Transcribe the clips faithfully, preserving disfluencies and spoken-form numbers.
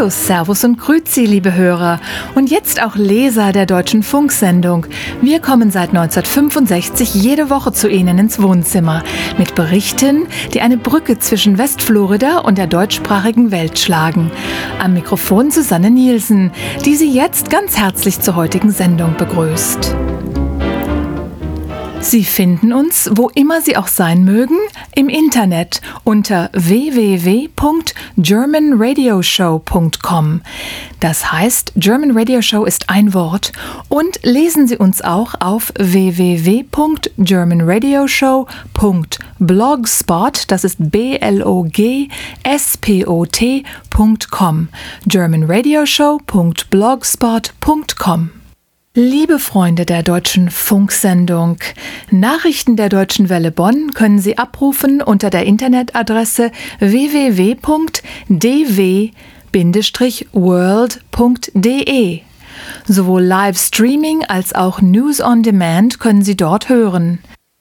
Hallo, Servus und Grüezi, liebe Hörer. Und jetzt auch Leser der Deutschen Funksendung. Wir kommen seit neunzehnhundertfünfundsechzig jede Woche zu Ihnen ins Wohnzimmer mit Berichten, die eine Brücke zwischen Westflorida und der deutschsprachigen Welt schlagen. Am Mikrofon Susanne Nielsen, die Sie jetzt ganz herzlich zur heutigen Sendung begrüßt. Sie finden uns, wo immer Sie auch sein mögen, im Internet unter w w w punkt german radio show punkt com. Das heißt, German Radio Show ist ein Wort, und lesen Sie uns auch auf w w w punkt german radio show punkt blogspot, das ist B L O G S P O T punkt com, german radio show punkt blogspot punkt com. Liebe Freunde der Deutschen Funksendung, Nachrichten der Deutschen Welle Bonn können Sie abrufen unter der Internetadresse w w w punkt d w Bindestrich world punkt d e. Sowohl Livestreaming als auch News on Demand können Sie dort hören.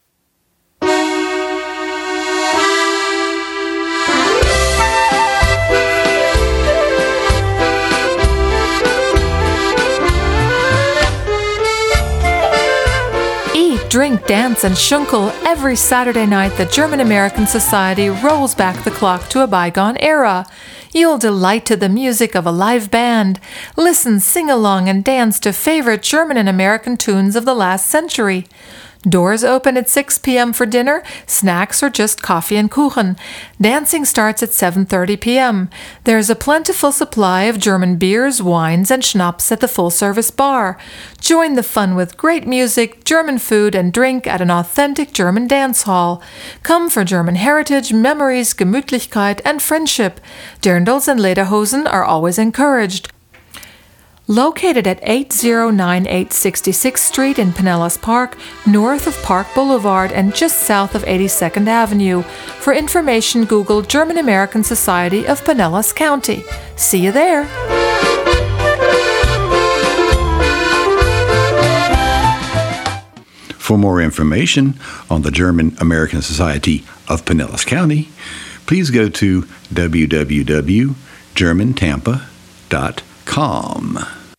Drink, dance, and schunkel. Every Saturday night, the German-American Society rolls back the clock to a bygone era. You'll delight to the music of a live band, listen, sing along, and dance to favorite German and American tunes of the last century. Doors open at six p.m. for dinner, snacks, or just coffee and Kuchen. Dancing starts at seven thirty p.m. There is a plentiful supply of German beers, wines, and schnapps at the full-service bar. Join the fun with great music, German food, and drink at an authentic German dance hall. Come for German heritage, memories, Gemütlichkeit, and friendship. Dirndls and lederhosen are always encouraged. Located at eighty ninety-eight sixty-sixth Street in Pinellas Park, north of Park Boulevard and just south of eighty-second Avenue. For information, Google German-American Society of Pinellas County. See you there! For more information on the German-American Society of Pinellas County, please go to w w w dot german tampa dot com.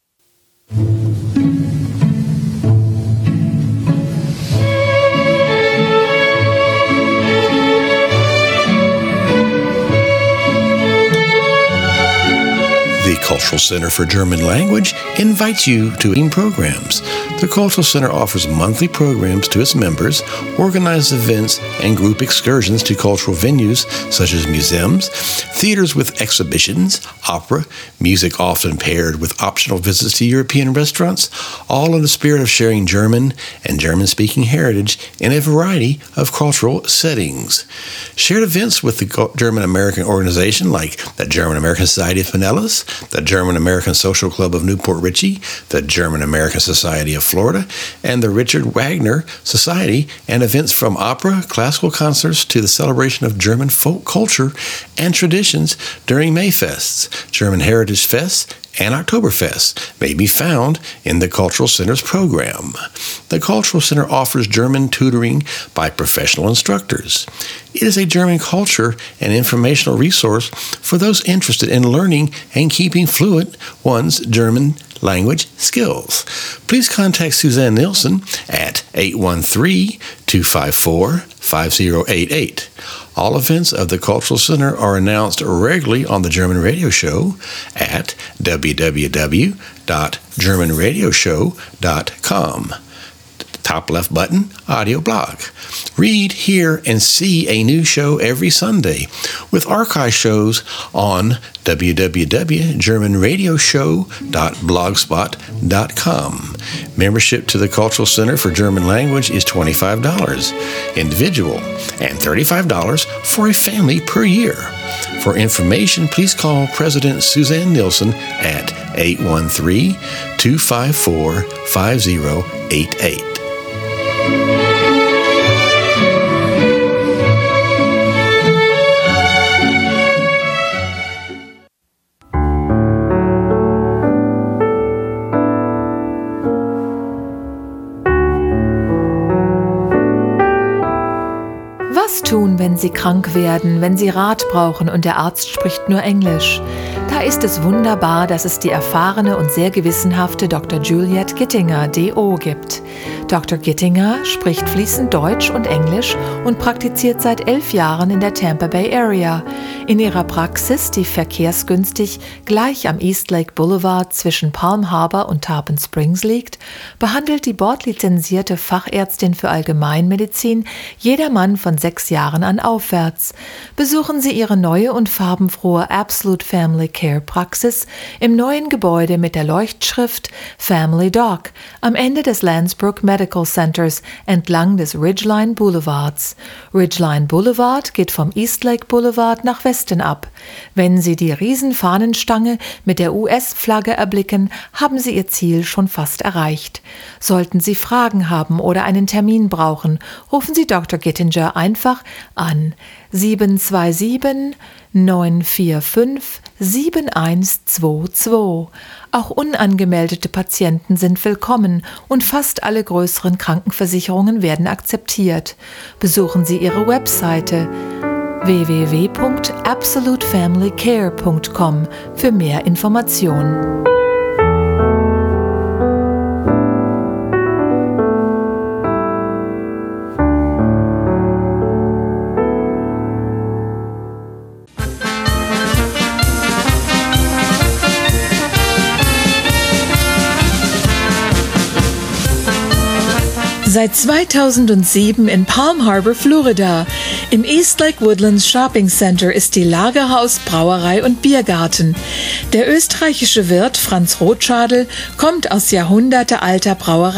The Cultural Center for German Language invites you to evening programs. The Cultural Center offers monthly programs to its members, organizes events and group excursions to cultural venues such as museums, theaters with exhibitions, opera, music often paired with optional visits to European restaurants, all in the spirit of sharing German and German-speaking heritage in a variety of cultural settings. Shared events with the German-American organization like the German-American Society of Pinellas, the German-American Social Club of Newport Richey, the German-American Society of Florida, and the Richard Wagner Society, and events from opera, classical concerts to the celebration of German folk culture and traditions during Mayfests, German Heritage Fests, and Oktoberfest may be found in the Cultural Center's program. The Cultural Center offers German tutoring by professional instructors. It is a German culture and informational resource for those interested in learning and keeping fluent one's German language skills. Please contact Suzanne Nielsen at eight one three, two five four, five zero eight eight. All events of the Cultural Center are announced regularly on the German Radio Show at w w w dot german radio show dot com. Top left button, audio blog. Read, hear, and see a new show every Sunday with archive shows on w w w dot german radio show dot blogspot dot com. Membership to the Cultural Center for German Language is twenty-five dollars individual and thirty-five dollars for a family per year. For information, please call President Suzanne Nielsen at eight one three, two five four, five zero eight eight. Was tun, wenn Sie krank werden, wenn Sie Rat brauchen und der Arzt spricht nur Englisch? Da ist es wunderbar, dass es die erfahrene und sehr gewissenhafte Doktor Juliette Gittinger, D O, gibt. Doktor Gittinger spricht fließend Deutsch und Englisch und praktiziert seit elf Jahren in der Tampa Bay Area. In ihrer Praxis, die verkehrsgünstig gleich am East Lake Boulevard zwischen Palm Harbor und Tarpon Springs liegt, behandelt die bordlizenzierte Fachärztin für Allgemeinmedizin jedermann von sechs Jahren an aufwärts. Besuchen Sie ihre neue und farbenfrohe Absolute Family Care Praxis im neuen Gebäude mit der Leuchtschrift Family Doc am Ende des Landsbrook Medical Centers entlang des Ridgeline Boulevards. Ridgeline Boulevard geht vom East Lake Boulevard nach Westen ab. Wenn Sie die Riesenfahnenstange mit der U S-Flagge erblicken, haben Sie Ihr Ziel schon fast erreicht. Sollten Sie Fragen haben oder einen Termin brauchen, rufen Sie Doktor Gittinger einfach an sieben zwei sieben, neun vier fünf, sieben eins zwei zwei. Auch unangemeldete Patienten sind willkommen und fast alle größeren Krankenversicherungen werden akzeptiert. Besuchen Sie ihre Webseite w w w punkt absolute family care punkt com für mehr Informationen. Seit zweitausendsieben in Palm Harbor, Florida. Im East Lake Woodlands Shopping Center ist die Lagerhaus, Brauerei und Biergarten. Der österreichische Wirt Franz Rotschadel kommt aus jahrhundertealter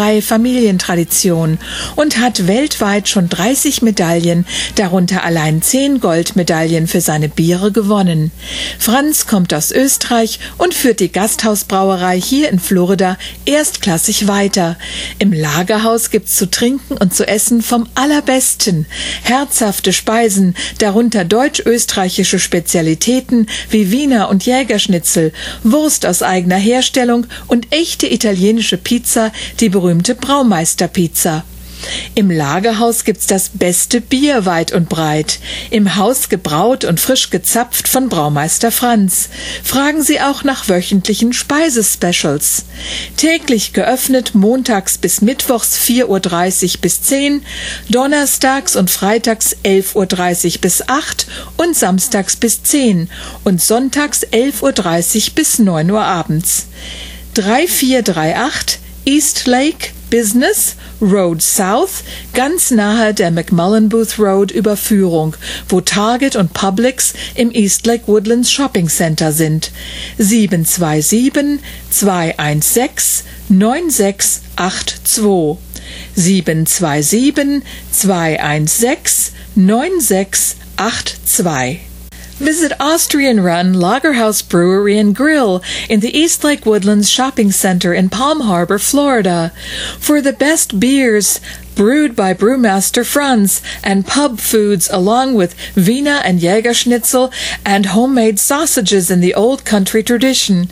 Brauerei-Familientradition und hat weltweit schon dreißig Medaillen, darunter allein zehn Goldmedaillen für seine Biere gewonnen. Franz kommt aus Österreich und führt die Gasthausbrauerei hier in Florida erstklassig weiter. Im Lagerhaus gibt's zu trinken und zu essen vom Allerbesten. Herzhafte Speisen, darunter deutsch-österreichische Spezialitäten wie Wiener und Jägerschnitzel, Wurst aus eigener Herstellung und echte italienische Pizza, die berühmte Braumeister-Pizza. Im Lagerhaus gibt's das beste Bier weit und breit. Im Haus gebraut und frisch gezapft von Braumeister Franz. Fragen Sie auch nach wöchentlichen Speisespecials. Täglich geöffnet montags bis mittwochs vier Uhr dreißig bis zehn, donnerstags und freitags elf Uhr dreißig bis acht und samstags bis zehn und sonntags elf Uhr dreißig bis neun Uhr abends. drei vier drei acht East Lake Business Road South, ganz nahe der McMullen Booth Road Überführung, wo Target und Publix im East Lake Woodlands Shopping Center sind. sieben zwei sieben, zwei eins sechs, neun sechs acht zwei. sieben zwei sieben, zwei eins sechs, neun sechs acht zwei. Visit Austrian-run Lagerhaus Brewery and Grill in the East Lake Woodlands Shopping Center in Palm Harbor, Florida. For the best beers brewed by Brewmaster Franz and pub foods along with Wiener and Jägerschnitzel and homemade sausages in the old country tradition.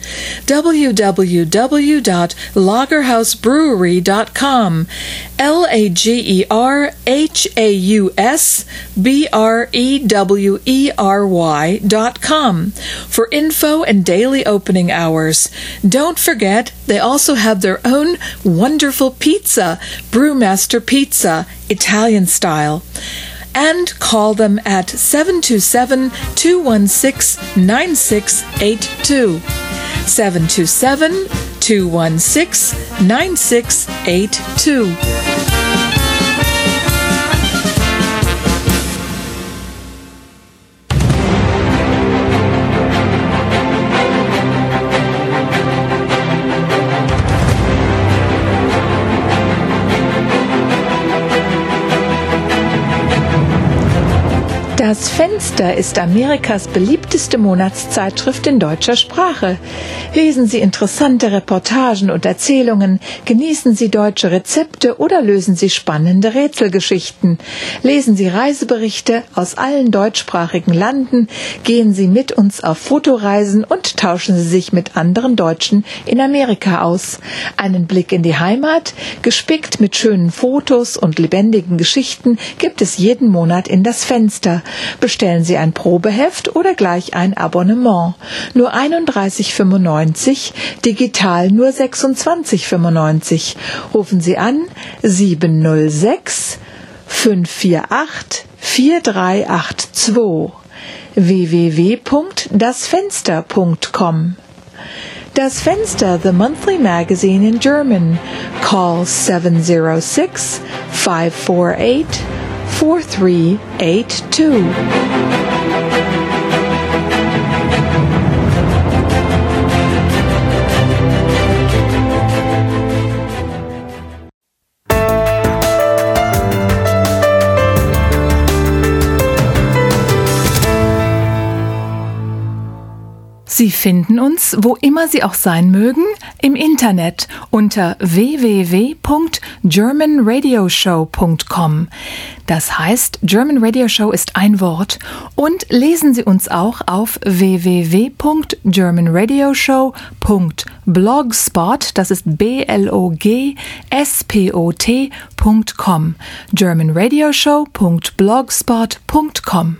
w w w dot lagerhaus brewery dot com. L A G E R H A U S B R E W E R Y dot com for info and daily opening hours. Don't forget, they also have their own wonderful pizza, Brewmaster Pizza, Italian style. And call them at seven two seven, two one six, nine six eight two. seven two seven, two one six, nine six eight two. Das Fenster ist Amerikas beliebteste Monatszeitschrift in deutscher Sprache. Lesen Sie interessante Reportagen und Erzählungen, genießen Sie deutsche Rezepte oder lösen Sie spannende Rätselgeschichten. Lesen Sie Reiseberichte aus allen deutschsprachigen Landen, gehen Sie mit uns auf Fotoreisen und tauschen Sie sich mit anderen Deutschen in Amerika aus. Einen Blick in die Heimat, gespickt mit schönen Fotos und lebendigen Geschichten, gibt es jeden Monat in das Fenster. Bestellen Sie ein Probeheft oder gleich ein Abonnement. Nur einunddreißig fünfundneunzig, digital nur sechsundzwanzig fünfundneunzig. Rufen Sie an sieben null sechs, fünf vier acht, vier drei acht zwei w w w punkt das fenster punkt com. Das Fenster, the monthly magazine in German. Call seven zero six, five four eight, four three eight two. Sie finden uns, wo immer Sie auch sein mögen, im Internet unter w w w punkt german radio show punkt com. Das heißt, German Radio Show ist ein Wort. Und lesen Sie uns auch auf w w w punkt german radio show punkt blogspot, das ist B L O G S P O T punkt com. german radio show punkt blogspot punkt com.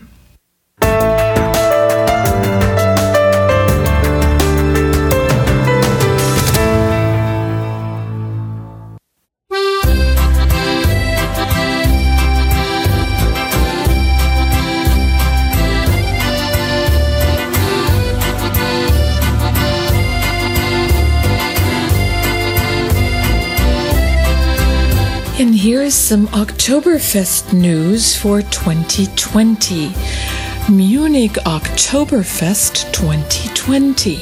And here's some Oktoberfest news for twenty twenty. Munich Oktoberfest twenty twenty.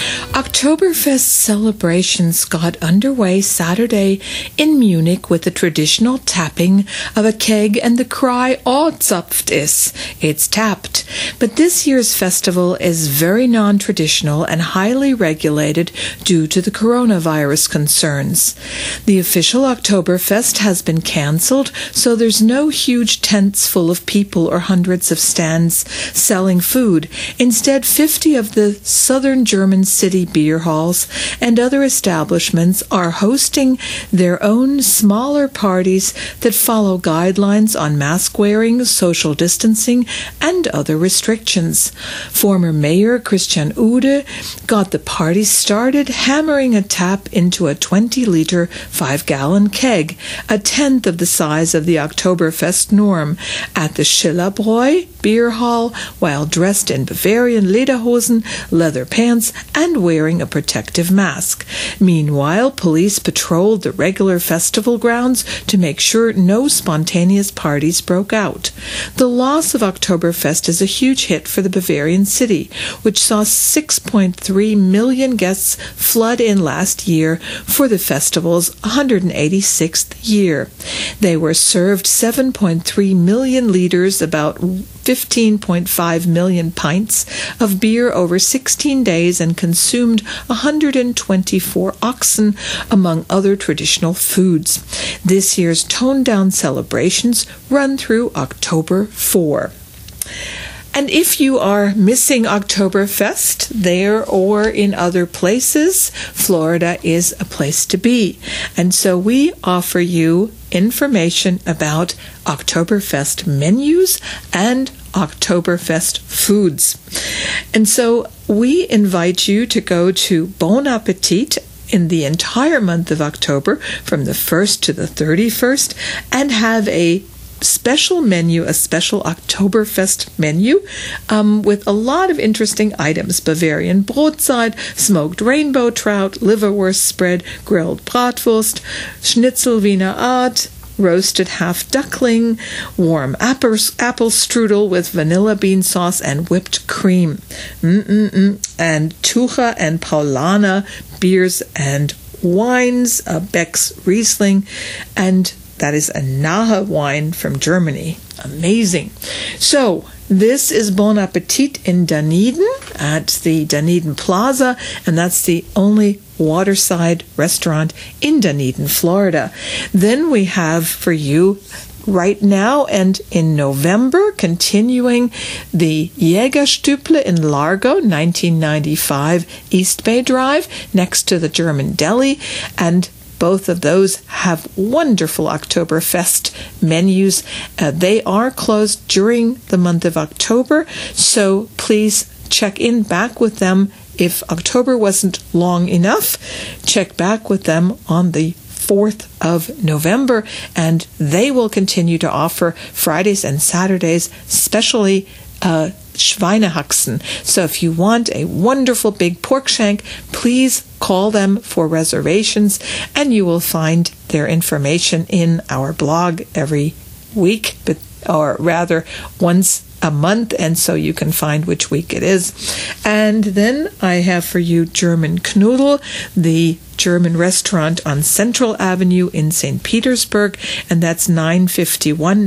Oktoberfest celebrations got underway Saturday in Munich with the traditional tapping of a keg and the cry, "Oh, zapft is," it's tapped. But this year's festival is very non-traditional and highly regulated due to the coronavirus concerns. The official Oktoberfest has been cancelled, so there's no huge tents full of people or hundreds of stands selling food. Instead, fifty of the southern German city beer halls and other establishments are hosting their own smaller parties that follow guidelines on mask wearing, social distancing, and other restrictions. Former Mayor Christian Ude got the party started hammering a tap into a twenty-liter, five-gallon keg, a tenth of the size of the Oktoberfest norm, at the Schillerbräu beer hall while dressed in Bavarian lederhosen, leather pants, and wearing a protective mask. Meanwhile, police patrolled the regular festival grounds to make sure no spontaneous parties broke out. The loss of Oktoberfest is a huge hit for the Bavarian city, which saw six point three million guests flood in last year for the festival's one hundred eighty-sixth year. They were served seven point three million liters, about fifteen point five million pints of beer over sixteen days, and consumed one hundred twenty-four oxen, among other traditional foods. This year's toned-down celebrations run through October fourth. And if you are missing Oktoberfest there or in other places, Florida is a place to be. And so we offer you information about Oktoberfest menus and Oktoberfest foods. And so we invite you to go to Bon Appetit in the entire month of October, from the first to the thirty-first, and have a special menu, a special Oktoberfest menu, um, with a lot of interesting items: Bavarian Brotzeit, smoked rainbow trout, liverwurst spread, grilled bratwurst, schnitzel Wiener Art, roasted half duckling, warm apple, apple strudel with vanilla bean sauce and whipped cream, Mm-mm-mm. and Tucher and Paulaner beers and wines, uh, Beck's Riesling, and That is a Nahe wine from Germany. Amazing. So, this is Bon Appetit in Dunedin at the Dunedin Plaza, and that's the only waterside restaurant in Dunedin, Florida. Then we have for you right now and in November, continuing the Jägerstüble in Largo, nineteen ninety-five East Bay Drive, next to the German Deli, and both of those have wonderful Oktoberfest menus. Uh, they are closed during the month of October, so please check in back with them. If October wasn't long enough, check back with them on the fourth of November, and they will continue to offer Fridays and Saturdays, especially uh, Schweinehaxen. So if you want a wonderful big pork shank, please call them for reservations, and you will find their information in our blog every week, but or rather once a month, and so you can find which week it is. And then I have for you German Knudel, the German restaurant on Central Avenue in Saint Petersburg, and that's nine fifty-one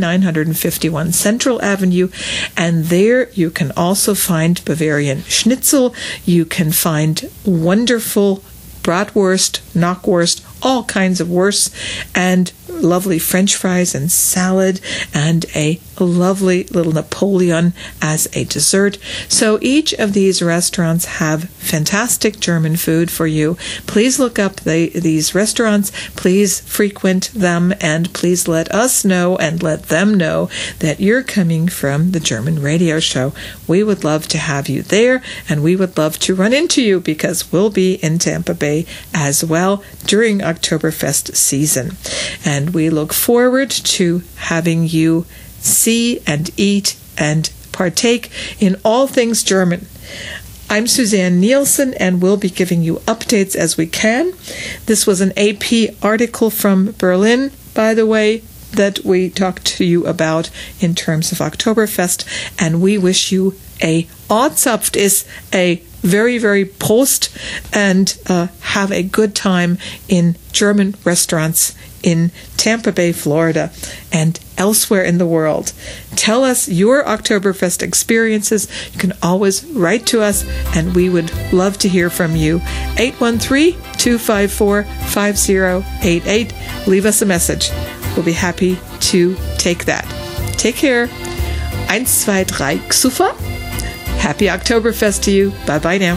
Central Avenue. And there you can also find Bavarian Schnitzel. You can find wonderful bratwurst, knockwurst, all kinds of wursts, and lovely French fries and salad, and a lovely little Napoleon as a dessert. So each of these restaurants have fantastic German food for you. Please look up the, these restaurants, please frequent them, and please let us know and let them know that you're coming from the German Radio Show. We would love to have you there, and we would love to run into you because we'll be in Tampa Bay as well during Oktoberfest season. And we look forward to having you see and eat and partake in all things German. I'm Suzanne Nielsen, and we'll be giving you updates as we can. This was an A P article from Berlin, by the way, that we talked to you about in terms of Oktoberfest, and we wish you a Ortszapft is a very, very Prost, and uh, have a good time in German restaurants in Tampa Bay, Florida, and elsewhere in the world. Tell us your Oktoberfest experiences. You can always write to us, and we would love to hear from you. eight one three, two five four, five zero eight eight. Leave us a message. We'll be happy to take that. Take care. Eins, zwei, drei, Xufa. Happy Oktoberfest to you. Bye-bye now.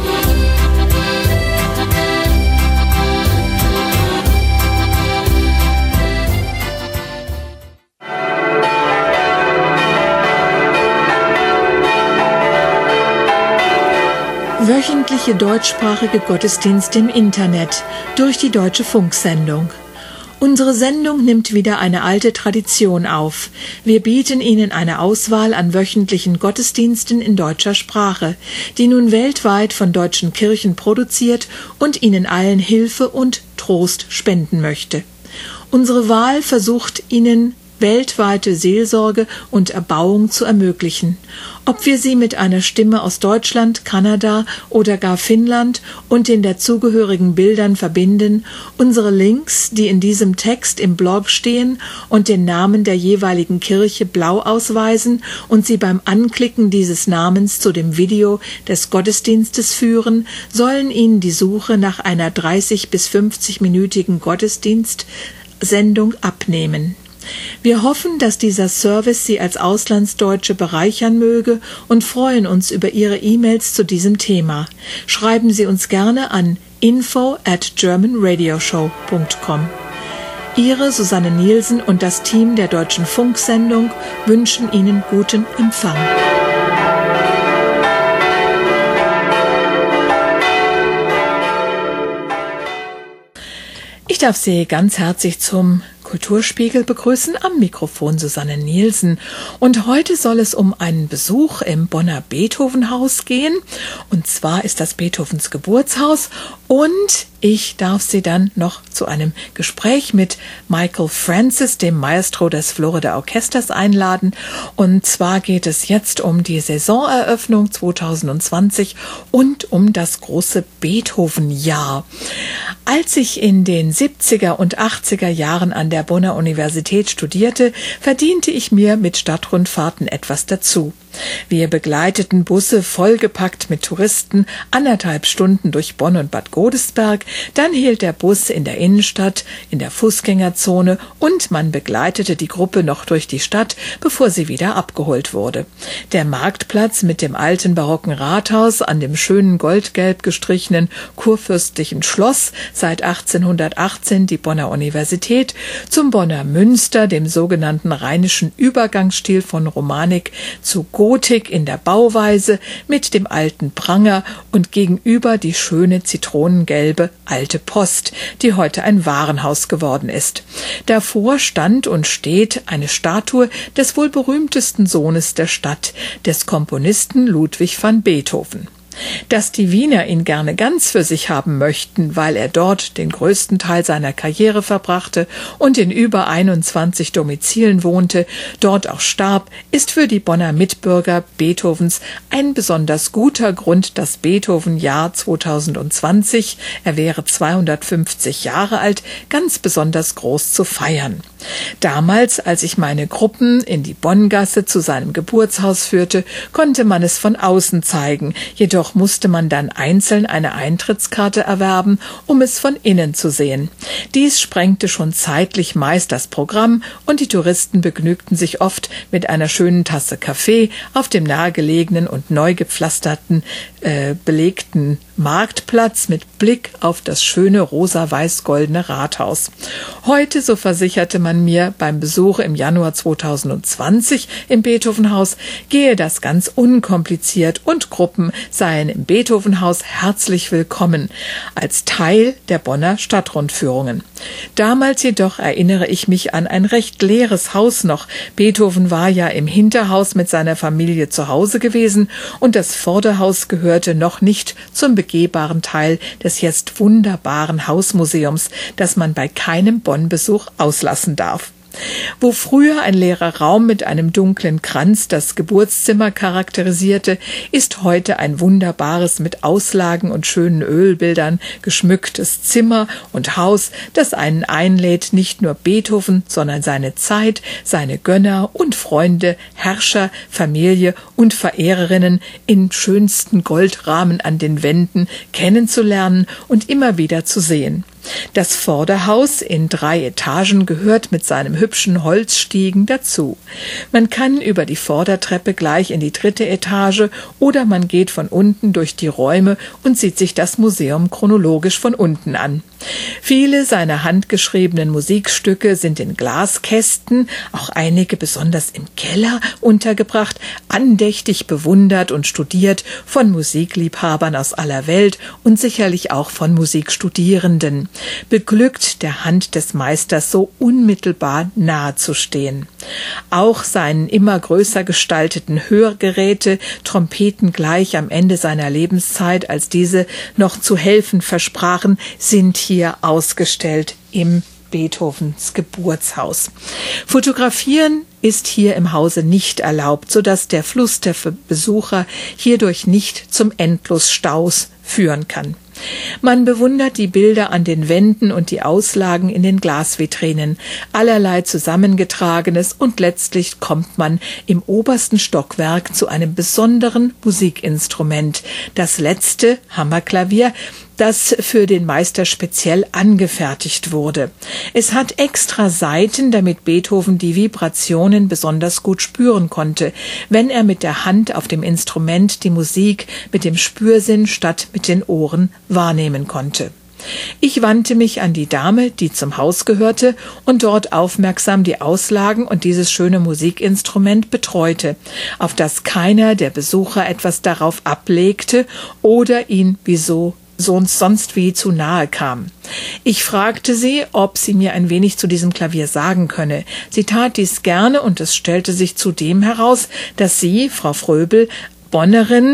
Wöchentliche deutschsprachige Gottesdienste im Internet durch die Deutsche Funksendung. Unsere Sendung nimmt wieder eine alte Tradition auf. Wir bieten Ihnen eine Auswahl an wöchentlichen Gottesdiensten in deutscher Sprache, die nun weltweit von deutschen Kirchen produziert und Ihnen allen Hilfe und Trost spenden möchte. Unsere Wahl versucht Ihnen weltweite Seelsorge und Erbauung zu ermöglichen. Ob wir sie mit einer Stimme aus Deutschland, Kanada oder gar Finnland und den dazugehörigen Bildern verbinden, unsere Links, die in diesem Text im Blog stehen und den Namen der jeweiligen Kirche blau ausweisen und sie beim Anklicken dieses Namens zu dem Video des Gottesdienstes führen, sollen Ihnen die Suche nach einer dreißig- bis fünfzig-minütigen Gottesdienstsendung abnehmen. Wir hoffen, dass dieser Service Sie als Auslandsdeutsche bereichern möge und freuen uns über Ihre E-Mails zu diesem Thema. Schreiben Sie uns gerne an info at german radio show dot com. Ihre Susanne Nielsen und das Team der Deutschen Funksendung wünschen Ihnen guten Empfang. Ich darf Sie ganz herzlich zum Kulturspiegel begrüßen, am Mikrofon Susanne Nielsen. Und heute soll es um einen Besuch im Bonner Beethovenhaus gehen. Und zwar ist das Beethovens Geburtshaus und Ich darf Sie dann noch zu einem Gespräch mit Michael Francis, dem Maestro des Florida Orchesters, einladen. Und zwar geht es jetzt um die Saisoneröffnung zwanzig zwanzig und um das große Beethoven-Jahr. Als ich in den siebziger und achtziger Jahren an der Bonner Universität studierte, verdiente ich mir mit Stadtrundfahrten etwas dazu. Wir begleiteten Busse vollgepackt mit Touristen anderthalb Stunden durch Bonn und Bad Godesberg, dann hielt der Bus in der Innenstadt, in der Fußgängerzone und man begleitete die Gruppe noch durch die Stadt, bevor sie wieder abgeholt wurde. Der Marktplatz mit dem alten barocken Rathaus an dem schönen goldgelb gestrichenen kurfürstlichen Schloss, seit achtzehnhundertachtzehn die Bonner Universität, zum Bonner Münster, dem sogenannten rheinischen Übergangsstil von Romanik zu Gotik in der Bauweise mit dem alten Pranger und gegenüber die schöne zitronengelbe Alte Post, die heute ein Warenhaus geworden ist. Davor stand und steht eine Statue des wohl berühmtesten Sohnes der Stadt, des Komponisten Ludwig van Beethoven. Dass die Wiener ihn gerne ganz für sich haben möchten, weil er dort den größten Teil seiner Karriere verbrachte und in über einundzwanzig Domizilen wohnte, dort auch starb, ist für die Bonner Mitbürger Beethovens ein besonders guter Grund, das Beethoven-Jahr zwanzig zwanzig, er wäre zweihundertfünfzig Jahre alt, ganz besonders groß zu feiern. Damals, als ich meine Gruppen in die Bonngasse zu seinem Geburtshaus führte, konnte man es von außen zeigen, jedoch musste man dann einzeln eine Eintrittskarte erwerben, um es von innen zu sehen. Dies sprengte schon zeitlich meist das Programm und die Touristen begnügten sich oft mit einer schönen Tasse Kaffee auf dem nahegelegenen und neu gepflasterten, äh, belegten Marktplatz mit Blick auf das schöne rosa-weiß-goldene Rathaus. Heute, so versicherte man mir beim Besuch im Januar zwanzig zwanzig im Beethovenhaus, gehe das ganz unkompliziert und Gruppen seien im Beethovenhaus herzlich willkommen, als Teil der Bonner Stadtrundführungen. Damals jedoch erinnere ich mich an ein recht leeres Haus noch. Beethoven war ja im Hinterhaus mit seiner Familie zu Hause gewesen und das Vorderhaus gehörte noch nicht zum begehbaren Teil des jetzt wunderbaren Hausmuseums, das man bei keinem Bonn-Besuch auslassen darf. Wo früher ein leerer Raum mit einem dunklen Kranz das Geburtszimmer charakterisierte, ist heute ein wunderbares, mit Auslagen und schönen Ölbildern geschmücktes Zimmer und Haus, das einen einlädt, nicht nur Beethoven, sondern seine Zeit, seine Gönner und Freunde, Herrscher, Familie und Verehrerinnen in schönsten Goldrahmen an den Wänden kennenzulernen und immer wieder zu sehen. Das Vorderhaus in drei Etagen gehört mit seinem hübschen Holzstiegen dazu. Man kann über die Vordertreppe gleich in die dritte Etage oder man geht von unten durch die Räume und sieht sich das Museum chronologisch von unten an. Viele seiner handgeschriebenen Musikstücke sind in Glaskästen, auch einige besonders im Keller untergebracht, andächtig bewundert und studiert von Musikliebhabern aus aller Welt und sicherlich auch von Musikstudierenden. Beglückt, der Hand des Meisters so unmittelbar nahe zu stehen. Auch seinen immer größer gestalteten Hörgeräte, Trompeten gleich am Ende seiner Lebenszeit, als diese noch zu helfen versprachen, sind hier ausgestellt im Beethovens Geburtshaus. Fotografieren ist hier im Hause nicht erlaubt, sodass der Fluss der Besucher hierdurch nicht zum Endlosstaus führen kann. Man bewundert die Bilder an den Wänden und die Auslagen in den Glasvitrinen, allerlei Zusammengetragenes, und letztlich kommt man im obersten Stockwerk zu einem besonderen Musikinstrument, das letzte Hammerklavier, das für den Meister speziell angefertigt wurde. Es hat extra Saiten, damit Beethoven die Vibrationen besonders gut spüren konnte, wenn er mit der Hand auf dem Instrument die Musik mit dem Spürsinn statt mit den Ohren wahrnehmen konnte. Ich wandte mich an die Dame, die zum Haus gehörte und dort aufmerksam die Auslagen und dieses schöne Musikinstrument betreute, auf das keiner der Besucher etwas darauf ablegte oder ihn wieso sonst wie zu nahe kam. Ich fragte sie, ob sie mir ein wenig zu diesem Klavier sagen könne. Sie tat dies gerne und es stellte sich zudem heraus, dass sie, Frau Fröbel, Bonnerin,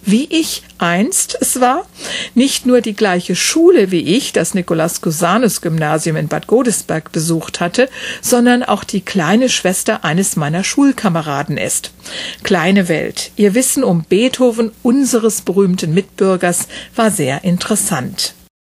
wie ich einst es war. Nicht nur die gleiche Schule wie ich, das Nikolaus-Cusanus-Gymnasium in Bad Godesberg besucht hatte, sondern auch die kleine Schwester eines meiner Schulkameraden ist. Kleine Welt. Ihr Wissen um Beethoven, unseres berühmten Mitbürgers, war sehr interessant.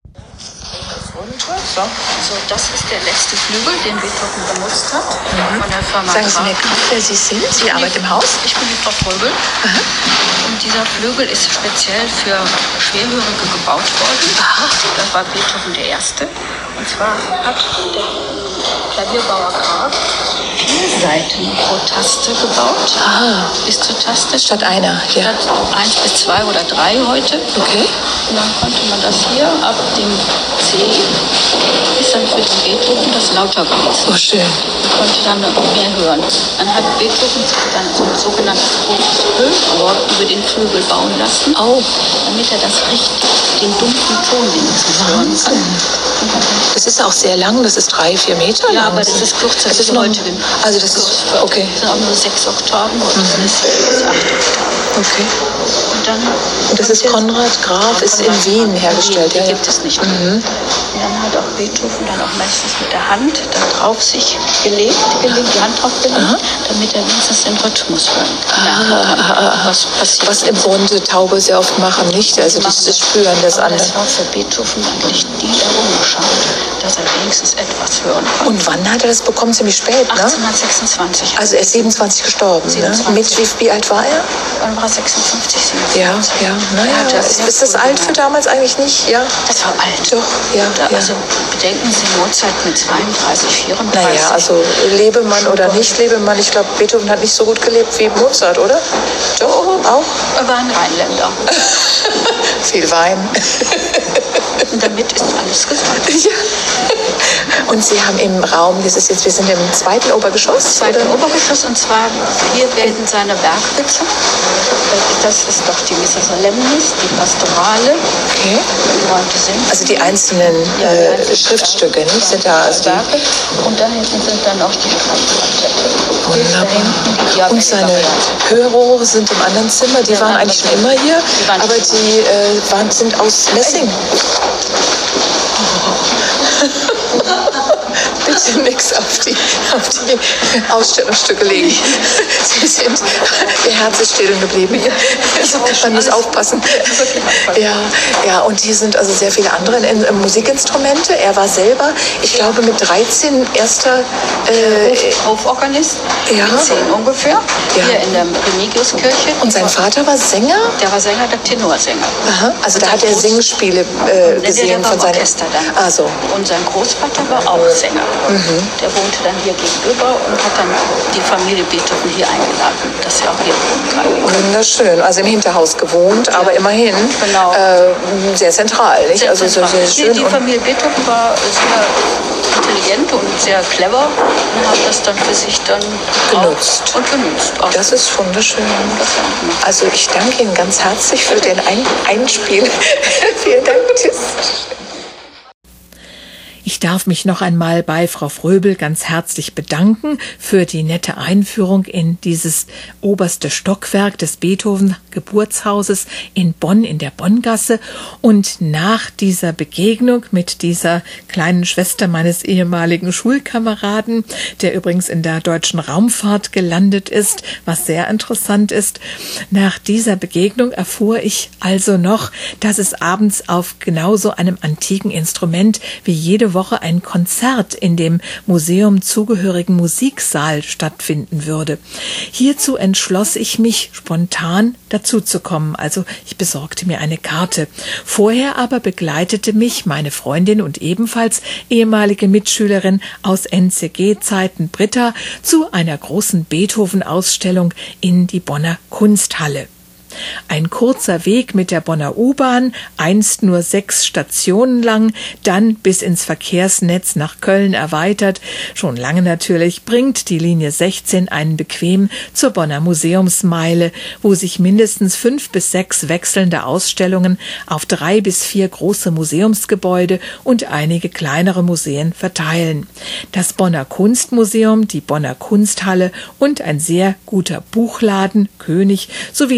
So. So, das ist der letzte Flügel, den Beethoven benutzt hat, mhm. von der Firma Sagen Sie mir gerade, wer Sie sind? Sie arbeiten im Haus? Ich bin die Frau Fröbel. Aha. Und dieser Flügel ist speziell für Schwerhörige gebaut worden. Aha. Das war Beethoven der Erste. Und zwar hat der Klavierbauer Graf vier Seiten pro Taste gebaut. Ah. Bis zur Taste. Statt einer, ja. Statt eins bis zwei oder drei heute. Okay. Und dann konnte man das hier ab dem C ist dann für den Beethoven das lauter gewesen. Oh, schön. Man konnte dann mehr hören. Dann hat Beethoven sich dann so ein sogenanntes großes Hüllrohr über den Flügel bauen lassen, oh. damit er das richtig, den dumpfen Ton wenigstens hören kann. Das ist auch sehr lang, das ist drei, vier Meter lang. Ja, aber das ist kürzer als die heutigen. Also das ist, okay. Das sind auch nur sechs Oktaven und das sind jetzt acht Oktaven. Okay. Und, dann und das ist Konrad Graf, ist in Wien hergestellt. Die ja, gibt es nicht mehr. Mhm. Und dann hat auch Beethoven dann auch meistens mit der Hand da drauf sich gelegt, gelegt die Hand drauf gelegt, aha, damit er wenigstens den Rhythmus hören kann. Ah, ah, ah, was passiert? Was im Grunde Taube sehr oft machen, nicht? Also das, das Spüren des anderen. Das war für Beethoven eigentlich die Errungenschaft, dass er wenigstens etwas hören kann. Und wann hat er das bekommen? Ziemlich spät, ne? achtzehnhundertsechsundzwanzig. Also er ist siebenundzwanzig gestorben, siebenundzwanzig. Ne? Mit wie, wie alt war er? Dann war er sechsundfünfzig, siebenundzwanzig. Ja, ja, naja. Ja, ist, ist das alt für damals eigentlich nicht? Ja. Das war alt. Doch, ja. Da, ja. Also bedenken Sie Mozart mit zweiunddreißig, vierunddreißig. Naja, also Lebemann oder nicht Lebemann, ich glaube, Beethoven hat nicht so gut gelebt wie Mozart, oder? Doch, auch? Er war ein Rheinländer. Viel Wein. Und damit ist alles gesagt. Ja. Und Sie haben im Raum, das ist jetzt, wir sind im zweiten Obergeschoss? Zweiten oder? Obergeschoss, und zwar hier werden seine Werkbitze. Das ist doch die Missa Solemnis, die Pastorale, okay, die neunte Sinfonie. Also die einzelnen ja, die äh, einzelnen Schriftstücke, Werke, nicht? Sind da also Werke. Und da hinten sind dann auch die Streichquartette. Wunderbar. Und seine Hörrohre sind im anderen Zimmer, die ja, waren eigentlich schon immer hier, aber die äh, waren, sind aus Messing. Bitte nichts auf die, auf die Ausstellungsstücke legen. Sie sind, Ihr Herz ist still geblieben. Man muss aufpassen. Ja, ja, und hier sind also sehr viele andere in, in Musikinstrumente. Er war selber, ich glaube, mit dreizehn erster äh, Hoforganist, ja, mit zehn ungefähr, ja, hier in der Remigiuskirche. Und sein Vater war Sänger? Der war Sänger, der Tenorsänger. Aha, also da hat er Singspiele äh, gesehen der, der von seinem Orchester dann. Ah, so. Und sein Großvater war auch Sänger. Mhm. Der wohnte dann hier gegenüber und hat dann die Familie Beethoven hier eingeladen, dass sie auch hier wohnen kann. Wunderschön, also im Hinterhaus gewohnt, ja, aber immerhin genau. äh, sehr zentral. Nicht? Sehr also zentral. So sehr schön. Die, die Familie Beethoven war sehr intelligent und sehr clever und hat das dann für sich dann genutzt. Und genutzt. Auch. Das ist wunderschön. Also ich danke Ihnen ganz herzlich für den Ein- Einspiel. Vielen Dank. Tschüss. Ich darf mich noch einmal bei Frau Fröbel ganz herzlich bedanken für die nette Einführung in dieses oberste Stockwerk des Beethoven-Geburtshauses in Bonn, in der Bonngasse. Und nach dieser Begegnung mit dieser kleinen Schwester meines ehemaligen Schulkameraden, der übrigens in der deutschen Raumfahrt gelandet ist, was sehr interessant ist, nach dieser Begegnung erfuhr ich also noch, dass es abends auf genauso einem antiken Instrument wie jede Woche ein Konzert in dem Museum zugehörigen Musiksaal stattfinden würde. Hierzu entschloss ich mich spontan dazu zu kommen, also ich besorgte mir eine Karte. Vorher aber begleitete mich meine Freundin und ebenfalls ehemalige Mitschülerin aus N C G-Zeiten Britta zu einer großen Beethoven-Ausstellung in die Bonner Kunsthalle. Ein kurzer Weg mit der Bonner U-Bahn, einst nur sechs Stationen lang, dann bis ins Verkehrsnetz nach Köln erweitert, schon lange natürlich, bringt die Linie sechzehn einen bequem zur Bonner Museumsmeile, wo sich mindestens fünf bis sechs wechselnde Ausstellungen auf drei bis vier große Museumsgebäude und einige kleinere Museen verteilen. Das Bonner Kunstmuseum, die Bonner Kunsthalle und ein sehr guter Buchladen, König, sowie das Kos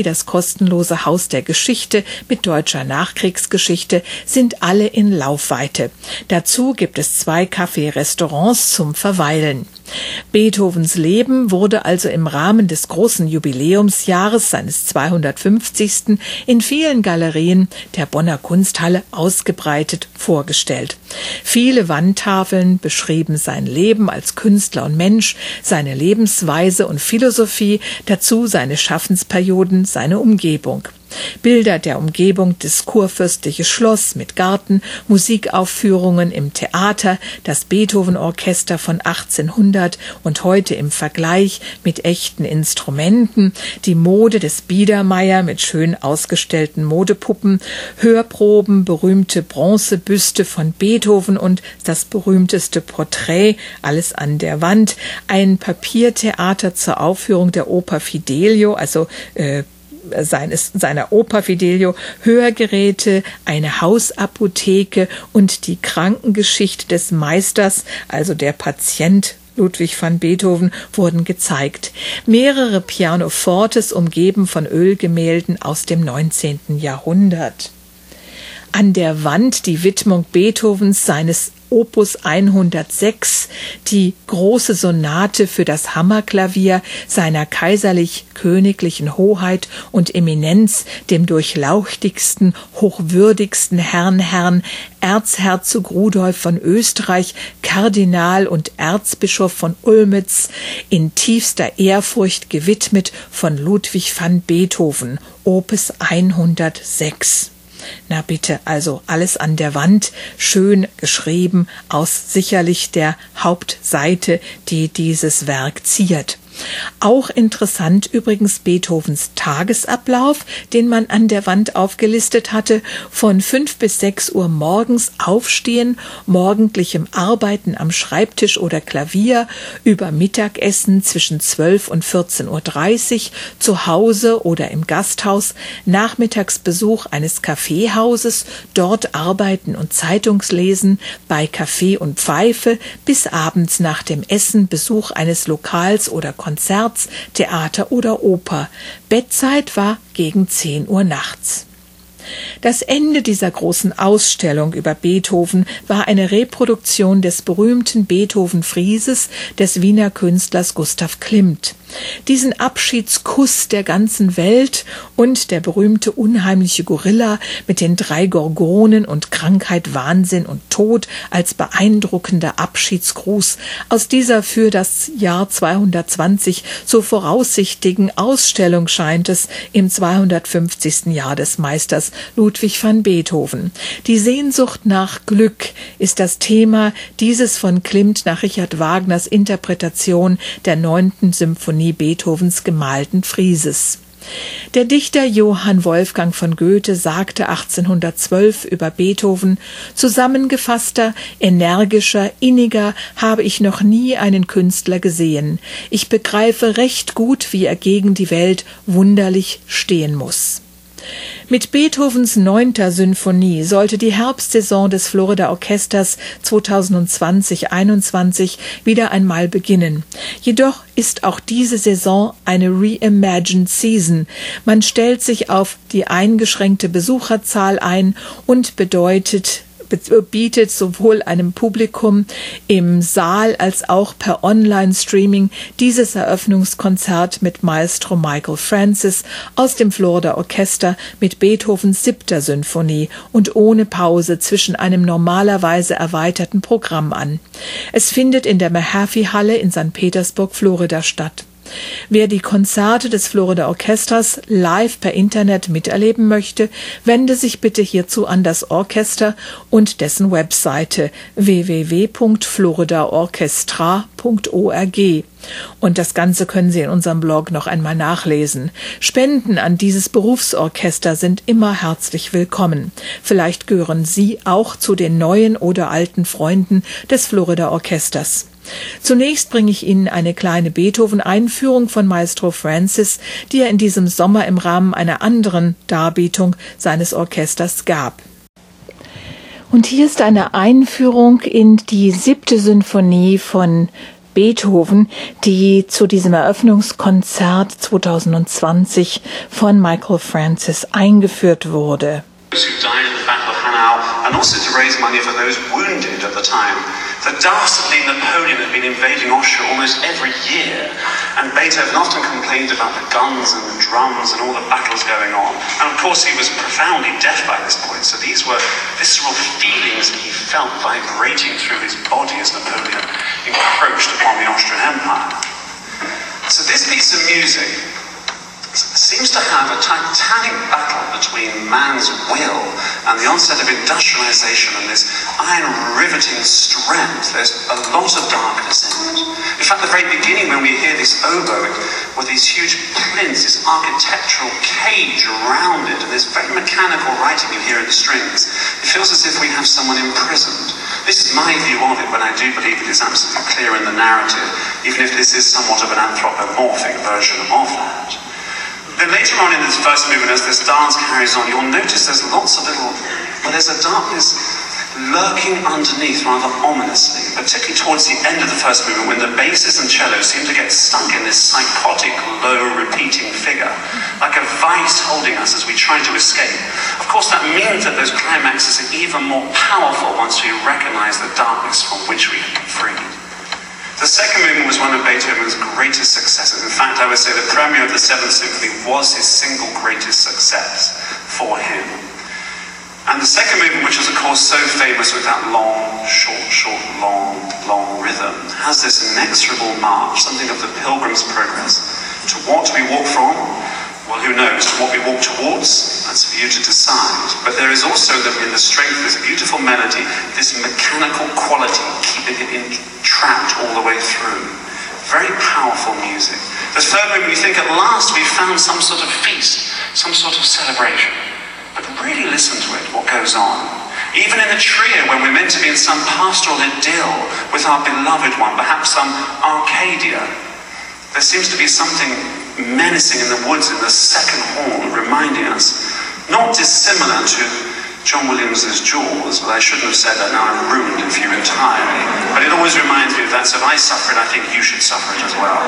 kostenlose Haus der Geschichte mit deutscher Nachkriegsgeschichte sind alle in Laufweite. Dazu gibt es zwei Café-Restaurants zum Verweilen. Beethovens Leben wurde also im Rahmen des großen Jubiläumsjahres seines zweihundertfünfzigsten in vielen Galerien der Bonner Kunsthalle ausgebreitet vorgestellt. Viele Wandtafeln beschrieben sein Leben als Künstler und Mensch, seine Lebensweise und Philosophie, dazu seine Schaffensperioden, seine Umgebung. Bilder der Umgebung, des kurfürstliche Schloss mit Garten, Musikaufführungen im Theater, das Beethoven-Orchester von achtzehnhundert und heute im Vergleich mit echten Instrumenten, die Mode des Biedermeier mit schön ausgestellten Modepuppen, Hörproben, berühmte Bronzebüste von Beethoven und das berühmteste Porträt, alles an der Wand, ein Papiertheater zur Aufführung der Oper Fidelio, also äh, Seines, seiner Oper Fidelio, Hörgeräte, eine Hausapotheke und die Krankengeschichte des Meisters, also der Patient Ludwig van Beethoven, wurden gezeigt. Mehrere Pianofortes umgeben von Ölgemälden aus dem neunzehnten Jahrhundert. An der Wand die Widmung Beethovens seines Opus hundertsechs, die große Sonate für das Hammerklavier seiner kaiserlich-königlichen Hoheit und Eminenz, dem durchlauchtigsten, hochwürdigsten Herrn Herrn, Erzherzog Rudolf von Österreich, Kardinal und Erzbischof von Olmütz, in tiefster Ehrfurcht gewidmet von Ludwig van Beethoven, Opus hundertsechs. Na bitte, also alles an der Wand, schön geschrieben aus sicherlich der Hauptseite, die dieses Werk ziert. Auch interessant übrigens Beethovens Tagesablauf, den man an der Wand aufgelistet hatte, von fünf bis sechs Uhr morgens aufstehen, morgendlichem Arbeiten am Schreibtisch oder Klavier, über Mittagessen zwischen zwölf und vierzehn Uhr dreißig, zu Hause oder im Gasthaus, Nachmittagsbesuch eines Kaffeehauses, dort arbeiten und Zeitungslesen, bei Kaffee und Pfeife, bis abends nach dem Essen Besuch eines Lokals oder Konzerts, Theater oder Oper. Bettzeit war gegen zehn Uhr nachts. Das Ende dieser großen Ausstellung über Beethoven war eine Reproduktion des berühmten Beethoven-Frieses des Wiener Künstlers Gustav Klimt. Diesen Abschiedskuss der ganzen Welt und der berühmte unheimliche Gorilla mit den drei Gorgonen und Krankheit, Wahnsinn und Tod als beeindruckender Abschiedsgruß aus dieser für das Jahr zweihundertzwanzig so voraussichtigen Ausstellung scheint es im zweihundertfünfzigsten Jahr des Meisters Ludwig van Beethoven. Die Sehnsucht nach Glück ist das Thema dieses von Klimt nach Richard Wagners Interpretation der neunten Symphonie Beethovens gemalten Frieses. Der Dichter Johann Wolfgang von Goethe sagte achtzehnhundertzwölf über Beethoven: Zusammengefasster, energischer, inniger habe ich noch nie einen Künstler gesehen. Ich begreife recht gut, wie er gegen die Welt wunderlich stehen muss. Mit Beethovens neunter Sinfonie sollte die Herbstsaison des Florida Orchesters zweitausendzwanzig einundzwanzig wieder einmal beginnen. Jedoch ist auch diese Saison eine Reimagined Season. Man stellt sich auf die eingeschränkte Besucherzahl ein und bedeutet bietet sowohl einem Publikum im Saal als auch per Online-Streaming dieses Eröffnungskonzert mit Maestro Michael Francis aus dem Florida Orchester mit Beethovens siebter Sinfonie und ohne Pause zwischen einem normalerweise erweiterten Programm an. Es findet in der Mahaffey-Halle in Sankt Petersburg, Florida statt. Wer die Konzerte des Florida Orchesters live per Internet miterleben möchte, wende sich bitte hierzu an das Orchester und dessen Webseite w w w punkt florida orchestra punkt org. Und das Ganze können Sie in unserem Blog noch einmal nachlesen. Spenden an dieses Berufsorchester sind immer herzlich willkommen. Vielleicht gehören Sie auch zu den neuen oder alten Freunden des Florida Orchesters. Zunächst bringe ich Ihnen eine kleine Beethoven-Einführung von Maestro Francis, die er in diesem Sommer im Rahmen einer anderen Darbietung seines Orchesters gab. Und hier ist eine Einführung in die siebte Sinfonie von Beethoven, die zu diesem Eröffnungskonzert zwanzig zwanzig von Michael Francis eingeführt wurde. Who died in the Battle of Hanau, and also to raise money for those wounded at the time. The dastardly Napoleon had been invading Austria almost every year, and Beethoven often complained about the guns and the drums and all the battles going on. And of course he was profoundly deaf by this point, so these were visceral feelings that he felt vibrating through his body as Napoleon encroached upon the Austrian Empire. So this piece of music seems to have a titanic battle between man's will and the onset of industrialization and this iron riveting strength. There's a lot of darkness in it. In fact, the very beginning when we hear this oboe with these huge plinths, this architectural cage around it, and this very mechanical writing you hear in the strings, it feels as if we have someone imprisoned. This is my view of it, but I do believe it is absolutely clear in the narrative, even if this is somewhat of an anthropomorphic version of that. Then later on in this first movement, as this dance carries on, you'll notice there's lots of little, well, there's a darkness lurking underneath rather ominously, particularly towards the end of the first movement when the basses and cellos seem to get stuck in this psychotic, low, repeating figure, like a vice holding us as we try to escape. Of course, that means that those climaxes are even more powerful once we recognize the darkness from which we have been freed. The second movement was one of Beethoven's greatest successes. In fact, I would say the premiere of the Seventh Symphony was his single greatest success for him. And the second movement, which is of course so famous with that long, short, short, long, long rhythm, has this inexorable march, something of the Pilgrim's Progress. To what we walk from? Well, who knows? To what we walk towards? That's for you to decide. But there is also the, in the strength of this beautiful melody, this mechanical quality, keeping it entrapped all the way through. Very powerful music. The third movement, you think at last we've found some sort of feast, some sort of celebration. But really listen to it, what goes on. Even in the trio, when we're meant to be in some pastoral idyll with our beloved one, perhaps some Arcadia, there seems to be something menacing in the woods in the second horn, reminding us, not dissimilar to John Williams' Jaws, but I shouldn't have said that, now I've ruined it for you entirely. But it always reminds me of that, so if I suffer it, I think you should suffer it as well.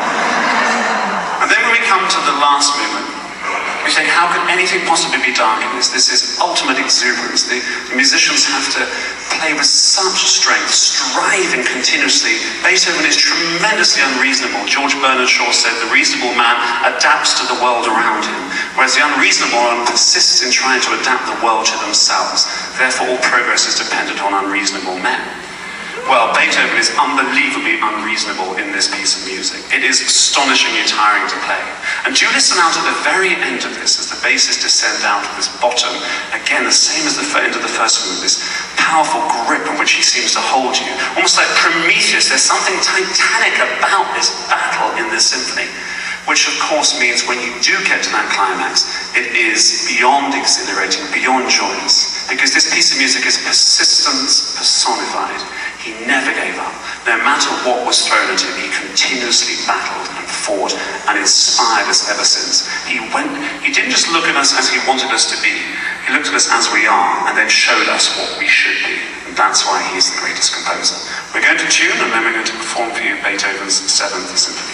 And then when we come to the last movement, we say, how could anything possibly be dark in this? This is ultimate exuberance. The, the musicians have to play with such strength, striving continuously. Beethoven is tremendously unreasonable. George Bernard Shaw said the reasonable man adapts to the world around him, whereas the unreasonable one persists in trying to adapt the world to themselves. Therefore, all progress is dependent on unreasonable men. Well, Beethoven is unbelievably unreasonable in this piece of music. It is astonishingly tiring to play. And do listen out at the very end of this as the basses descend down to this bottom. Again, the same as the end of the first movement, this powerful grip in which he seems to hold you. Almost like Prometheus, there's something titanic about this battle in this symphony, which of course means when you do get to that climax, it is beyond exhilarating, beyond joyous, because this piece of music is persistence personified. He never gave up. No matter what was thrown at him, he continuously battled and fought and inspired us ever since. He went, he didn't just look at us as he wanted us to be. He looked at us as we are and then showed us what we should be. And that's why he's the greatest composer. We're going to tune and then we're going to perform for you Beethoven's Seventh Symphony.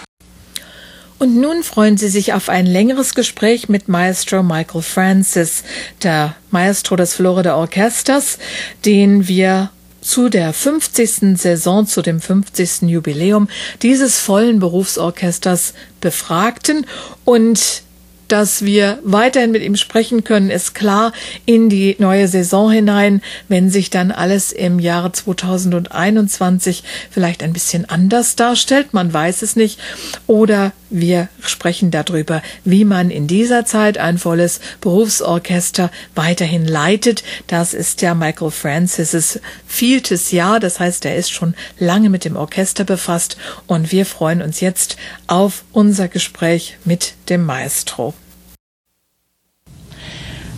Und nun freuen Sie sich auf ein längeres Gespräch mit Maestro Michael Francis, der Maestro des Florida Orchesters, den wir zu der fünfzigsten Saison, zu dem fünfzigsten Jubiläum dieses vollen Berufsorchesters befragten. Und dass wir weiterhin mit ihm sprechen können, ist klar, in die neue Saison hinein, wenn sich dann alles im Jahre zweitausendeinundzwanzig vielleicht ein bisschen anders darstellt, man weiß es nicht, oder wir sprechen darüber, wie man in dieser Zeit ein volles Berufsorchester weiterhin leitet. Das ist ja Michael Francis' vieltes Jahr, das heißt, er ist schon lange mit dem Orchester befasst und wir freuen uns jetzt auf unser Gespräch mit dem Maestro.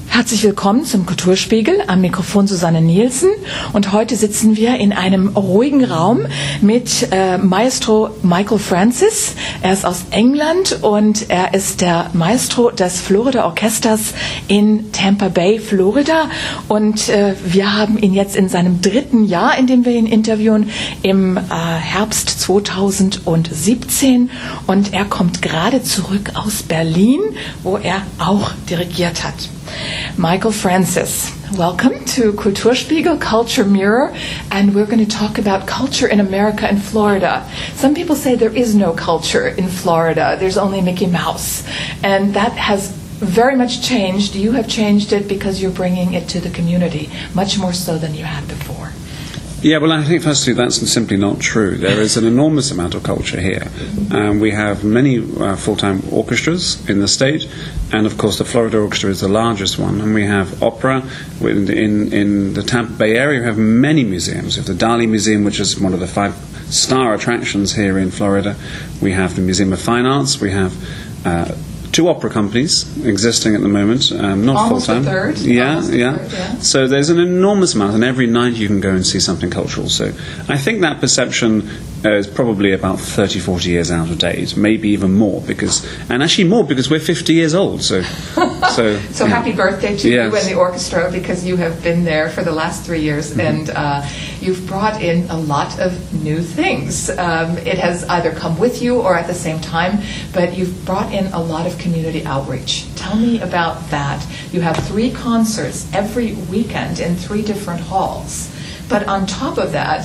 Herzlich willkommen zum Kulturspiegel, am Mikrofon Susanne Nielsen, und heute sitzen wir in einem ruhigen Raum mit äh, Maestro Michael Francis. Er ist aus England und er ist der Maestro des Florida Orchesters in Tampa Bay, Florida, und äh, wir haben ihn jetzt in seinem dritten Jahr, in dem wir ihn interviewen, im äh, Herbst zweitausendsiebzehn, und er kommt gerade zurück aus Berlin, wo er auch dirigiert hat. Michael Francis, welcome to Kulturspiegel, Culture Mirror, and we're going to talk about culture in America and Florida. Some people say there is no culture in Florida, there's only Mickey Mouse, and that has very much changed. You have changed it because you're bringing it to the community, much more so than you had before. Yeah, well, I think firstly that's simply not true. There is an enormous amount of culture here. Um, we have many uh, full-time orchestras in the state, and of course the Florida Orchestra is the largest one. And we have opera in in, in the Tampa Bay area. We have many museums. We have the Dali Museum, which is one of the five-star attractions here in Florida. We have the Museum of Fine Arts. We have uh, two opera companies existing at the moment, um, not Almost full-time. a third. Yeah, Almost a yeah. third, yeah. So there's an enormous amount, and every night you can go and see something cultural. So I think that perception uh, is probably about thirty, forty years out of date, maybe even more, because, and actually more because we're fifty years old. So, so, so yeah. Happy birthday to Yes. you and the orchestra, because you have been there for the last three years, mm-hmm. and uh, you've brought in a lot of new things. Um, it has either come with you or at the same time, but you've brought in a lot of community outreach. Tell me about that. You have three concerts every weekend in three different halls, but on top of that,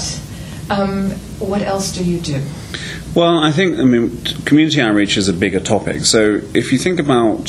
um, what else do you do? Well, I think, I mean, community outreach is a bigger topic. So if you think about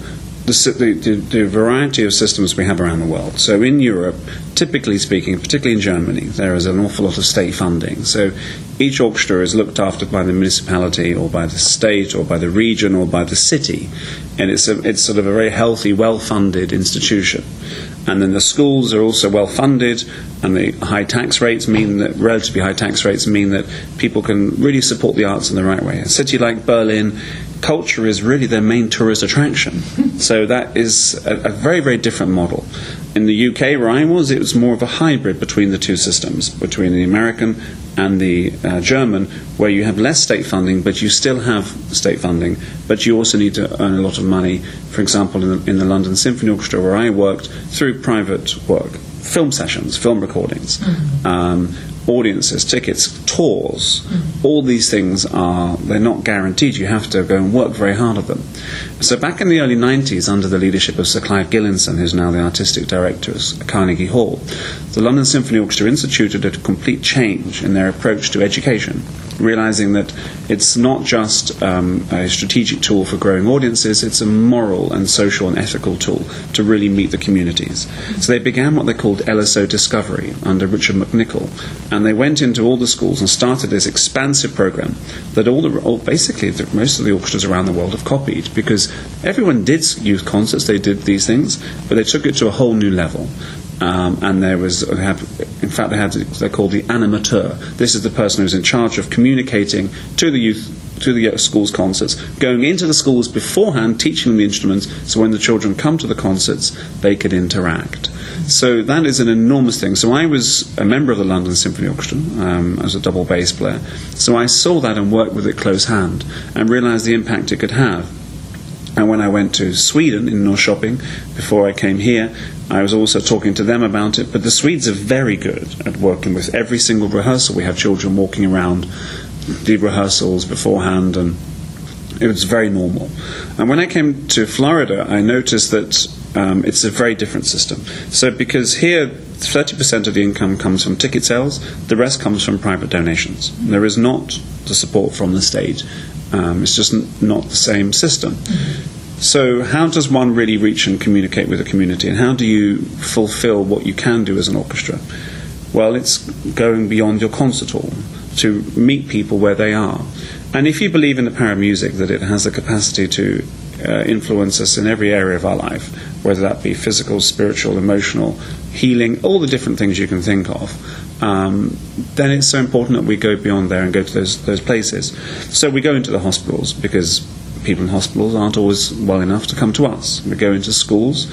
the, the, the variety of systems we have around the world. So in Europe, typically speaking, particularly in Germany, there is an awful lot of state funding. So each orchestra is looked after by the municipality or by the state or by the region or by the city. And it's, a, it's sort of a very healthy, well-funded institution. And then the schools are also well-funded, and the high tax rates mean that, relatively high tax rates mean that people can really support the arts in the right way. A city like Berlin, culture is really their main tourist attraction. So that is a, a very, very different model. In the U K, where I was, it was more of a hybrid between the two systems, between the American and the uh, German, where you have less state funding, but you still have state funding, but you also need to earn a lot of money. For example, in the, in the London Symphony Orchestra, where I worked, through private work, film sessions, film recordings, mm-hmm. um, audiences, tickets, tours, mm-hmm. all these things are, they're not guaranteed. You have to go and work very hard at them. So back in the early nineties, under the leadership of Sir Clive Gillinson, who's now the artistic director of Carnegie Hall, the London Symphony Orchestra instituted a complete change in their approach to education, realizing that it's not just um, a strategic tool for growing audiences, it's a moral and social and ethical tool to really meet the communities. So they began what they called L S O Discovery under Richard McNichol, and they went into all the schools and started this expansive program that all the, all, basically the, most of the orchestras around the world have copied, because everyone did youth concerts, they did these things, but they took it to a whole new level. Um, and there was, they had, in fact, they had, they're called the animateur. This is the person who's in charge of communicating to the youth, to the schools' concerts, going into the schools beforehand, teaching them the instruments, so when the children come to the concerts, they could interact. So that is an enormous thing. So I was a member of the London Symphony Orchestra um, as a double bass player. So I saw that and worked with it close hand and realised the impact it could have. And when I went to Sweden in Norrköping, before I came here, I was also talking to them about it. But the Swedes are very good at working with every single rehearsal. We have children walking around, the rehearsals beforehand, and it was very normal. And when I came to Florida, I noticed that um, it's a very different system. So because here, thirty percent of the income comes from ticket sales, the rest comes from private donations. There is not the support from the state. Um, it's just n- not the same system. Mm-hmm. So how does one really reach and communicate with the community, and how do you fulfill what you can do as an orchestra? Well, it's going beyond your concert hall to meet people where they are. And if you believe in the power of music, that it has the capacity to uh, influence us in every area of our life, whether that be physical, spiritual, emotional, healing, all the different things you can think of, Um, then it's so important that we go beyond there and go to those those places. So we go into the hospitals, because people in hospitals aren't always well enough to come to us. We go into schools,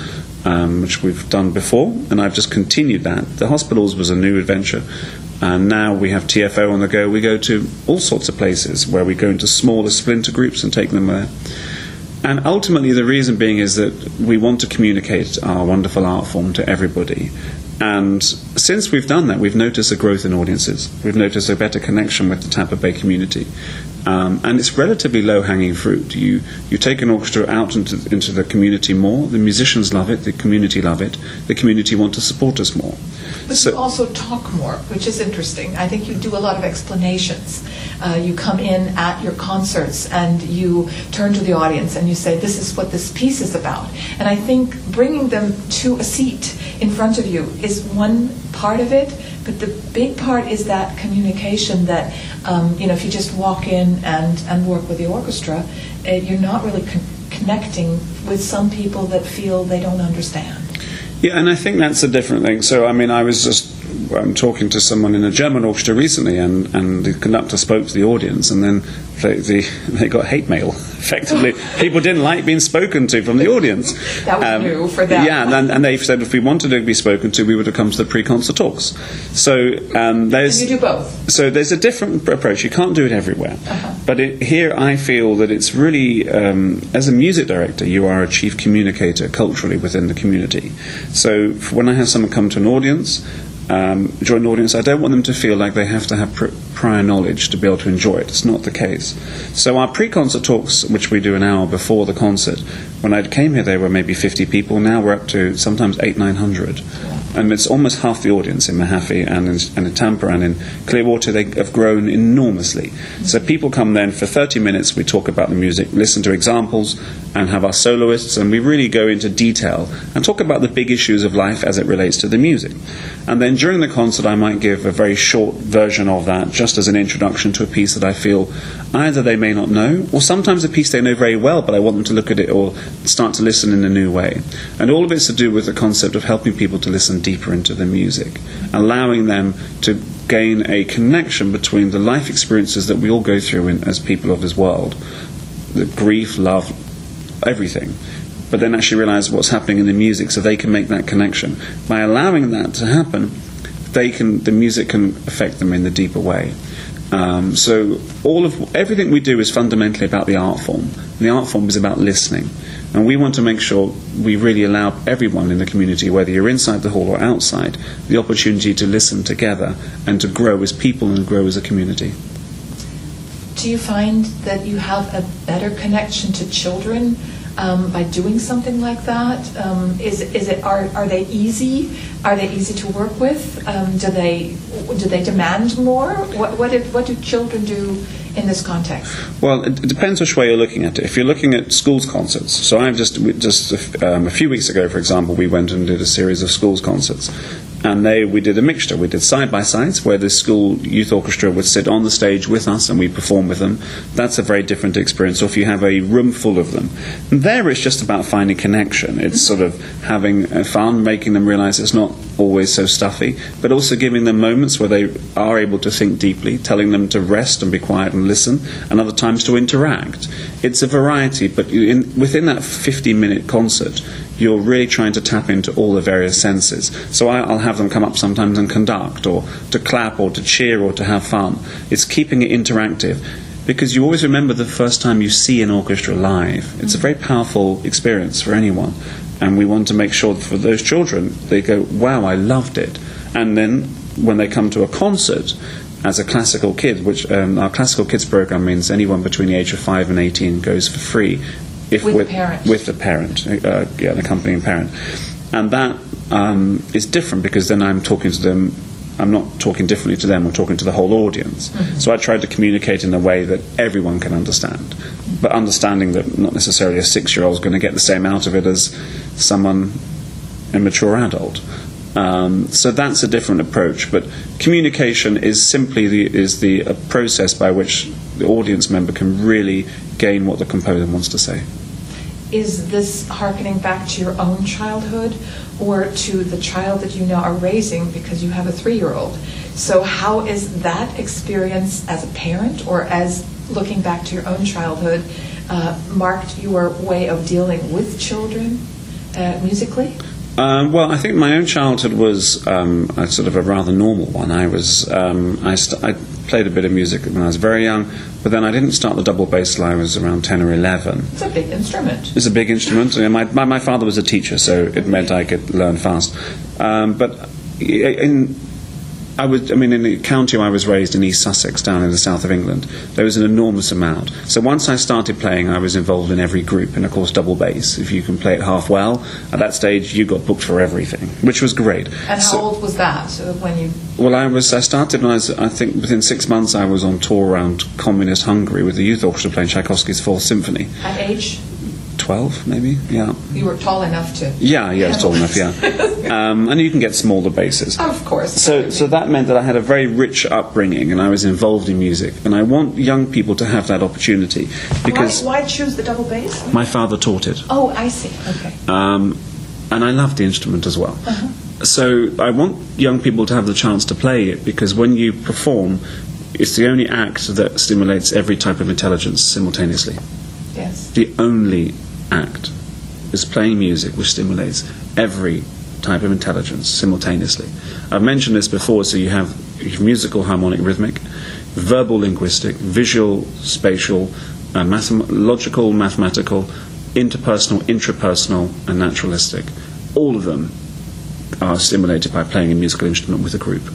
um, which we've done before, and I've just continued that. The hospitals was a new adventure, and now we have T F O on the go. We go to all sorts of places where we go into smaller splinter groups and take them there. And ultimately the reason being is that we want to communicate our wonderful art form to everybody. And since we've done that, we've noticed a growth in audiences. We've noticed a better connection with the Tampa Bay community. Um, and it's relatively low-hanging fruit. You you take an orchestra out into, into the community more, the musicians love it, the community love it, the community want to support us more. But so, you also talk more, which is interesting. I think you do a lot of explanations. Uh, you come in at your concerts and you turn to the audience and you say, this is what this piece is about. And I think bringing them to a seat in front of you is one part of it, but the big part is that communication that, um, you know, if you just walk in and, and work with the orchestra, uh, you're not really con- connecting with some people that feel they don't understand. Yeah, and I think that's a different thing. So, I mean, I was just um, talking to someone in a German orchestra recently, and, and the conductor spoke to the audience, and then they, they, they got hate mail, effectively. People didn't like being spoken to from the audience. That was um, new for them. Yeah, and, and they said if we wanted to be spoken to, we would have come to the pre-concert talks. So um, there's... And you do both. So there's a different approach. You can't do it everywhere. Uh-huh. But it, here I feel that it's really, um, as a music director, you are a chief communicator culturally within the community. So when I have someone come to an audience, um, join an audience, I don't want them to feel like they have to have pr- prior knowledge to be able to enjoy it. It's not the case. So our pre-concert talks, which we do an hour before the concert, when I came here there were maybe fifty people. Now we're up to sometimes eight, nine hundred. And it's almost half the audience in Mahaffey and in, and in Tampa and in Clearwater. They have grown enormously. So people come then for thirty minutes, we talk about the music, listen to examples, and have our soloists, and we really go into detail and talk about the big issues of life as it relates to the music. And then during the concert I might give a very short version of that, just as an introduction to a piece that I feel either they may not know, or sometimes a piece they know very well, but I want them to look at it or start to listen in a new way. And all of it's to do with the concept of helping people to listen deeper into the music, allowing them to gain a connection between the life experiences that we all go through in, as people of this world, the grief, love, everything, but then actually realize what's happening in the music so they can make that connection. By allowing that to happen, they can the music can affect them in the deeper way. Um, so all of everything we do is fundamentally about the art form. The art form is about listening. And we want to make sure we really allow everyone in the community, whether you're inside the hall or outside, the opportunity to listen together and to grow as people and grow as a community. Do you find that you have a better connection to children um, by doing something like that? Um, is is it are are they easy? Are they easy to work with? Um, do they do they demand more? What what did, what do children do in this context? Well, it, it depends which way you're looking at it. If you're looking at schools concerts, so I've just just um, a few weeks ago, for example, we went and did a series of schools concerts. And they, we did a mixture. We did side-by-sides where the school youth orchestra would sit on the stage with us and we perform with them. That's a very different experience. Or if you have a room full of them. And there it's just about finding connection. It's sort of having fun, making them realize it's not always so stuffy, but also giving them moments where they are able to think deeply, telling them to rest and be quiet and listen, and other times to interact. It's a variety, but in, within that fifty-minute concert, you're really trying to tap into all the various senses. So I, I'll have them come up sometimes and conduct, or to clap, or to cheer, or to have fun. It's keeping it interactive, because you always remember the first time you see an orchestra live. It's a very powerful experience for anyone, and we want to make sure that for those children, they go, wow, I loved it. And then when they come to a concert, as a classical kid, which um, our classical kids program means anyone between the age of five and eighteen goes for free. If with, with the parent. With the parent, uh, yeah, an accompanying parent. And that um, is different because then I'm talking to them, I'm not talking differently to them, I'm talking to the whole audience. Mm-hmm. So I tried to communicate in a way that everyone can understand, mm-hmm. but understanding that not necessarily a six-year-old is going to get the same out of it as someone, a mature adult. Um, so that's a different approach, but communication is simply the, is the a process by which the audience member can really gain what the composer wants to say. Is this hearkening back to your own childhood or to the child that you now are raising because you have a three-year-old? So how is that experience as a parent or as looking back to your own childhood uh, marked your way of dealing with children uh, musically? Um, well, I think my own childhood was um, a sort of a rather normal one. I was um, I, st- I played a bit of music when I was very young, but then I didn't start the double bass till I was around ten or eleven. It's a big instrument. It's a big instrument. My, my, my father was a teacher, so it meant I could learn fast. Um, but in I was, I mean, in the county I was raised in East Sussex, down in the south of England, there was an enormous amount. So once I started playing, I was involved in every group, and of course double bass. If you can play it half well, at that stage you got booked for everything, which was great. And how so, old was that so when you... Well, I was. I started when I was, I think, within six months I was on tour around communist Hungary with the youth orchestra playing Tchaikovsky's Fourth Symphony. At age? twelve, maybe, yeah. You were tall enough to... Yeah, yeah, I was tall enough, yeah. Um, and you can get smaller basses. Of course. So, so that meant that I had a very rich upbringing, and I was involved in music. And I want young people to have that opportunity because Why, why choose the double bass? my father taught it. Oh, I see. Okay. Um, and I loved the instrument as well. Uh-huh. So I want young people to have the chance to play it, because when you perform, it's the only act that stimulates every type of intelligence simultaneously. Yes. The only act is playing music which stimulates every type of intelligence simultaneously. I've mentioned this before, so you have, you have musical, harmonic, rhythmic, verbal, linguistic, visual, spatial, uh, mathem- logical, mathematical, interpersonal, intrapersonal, and naturalistic. All of them are stimulated by playing a musical instrument with a group.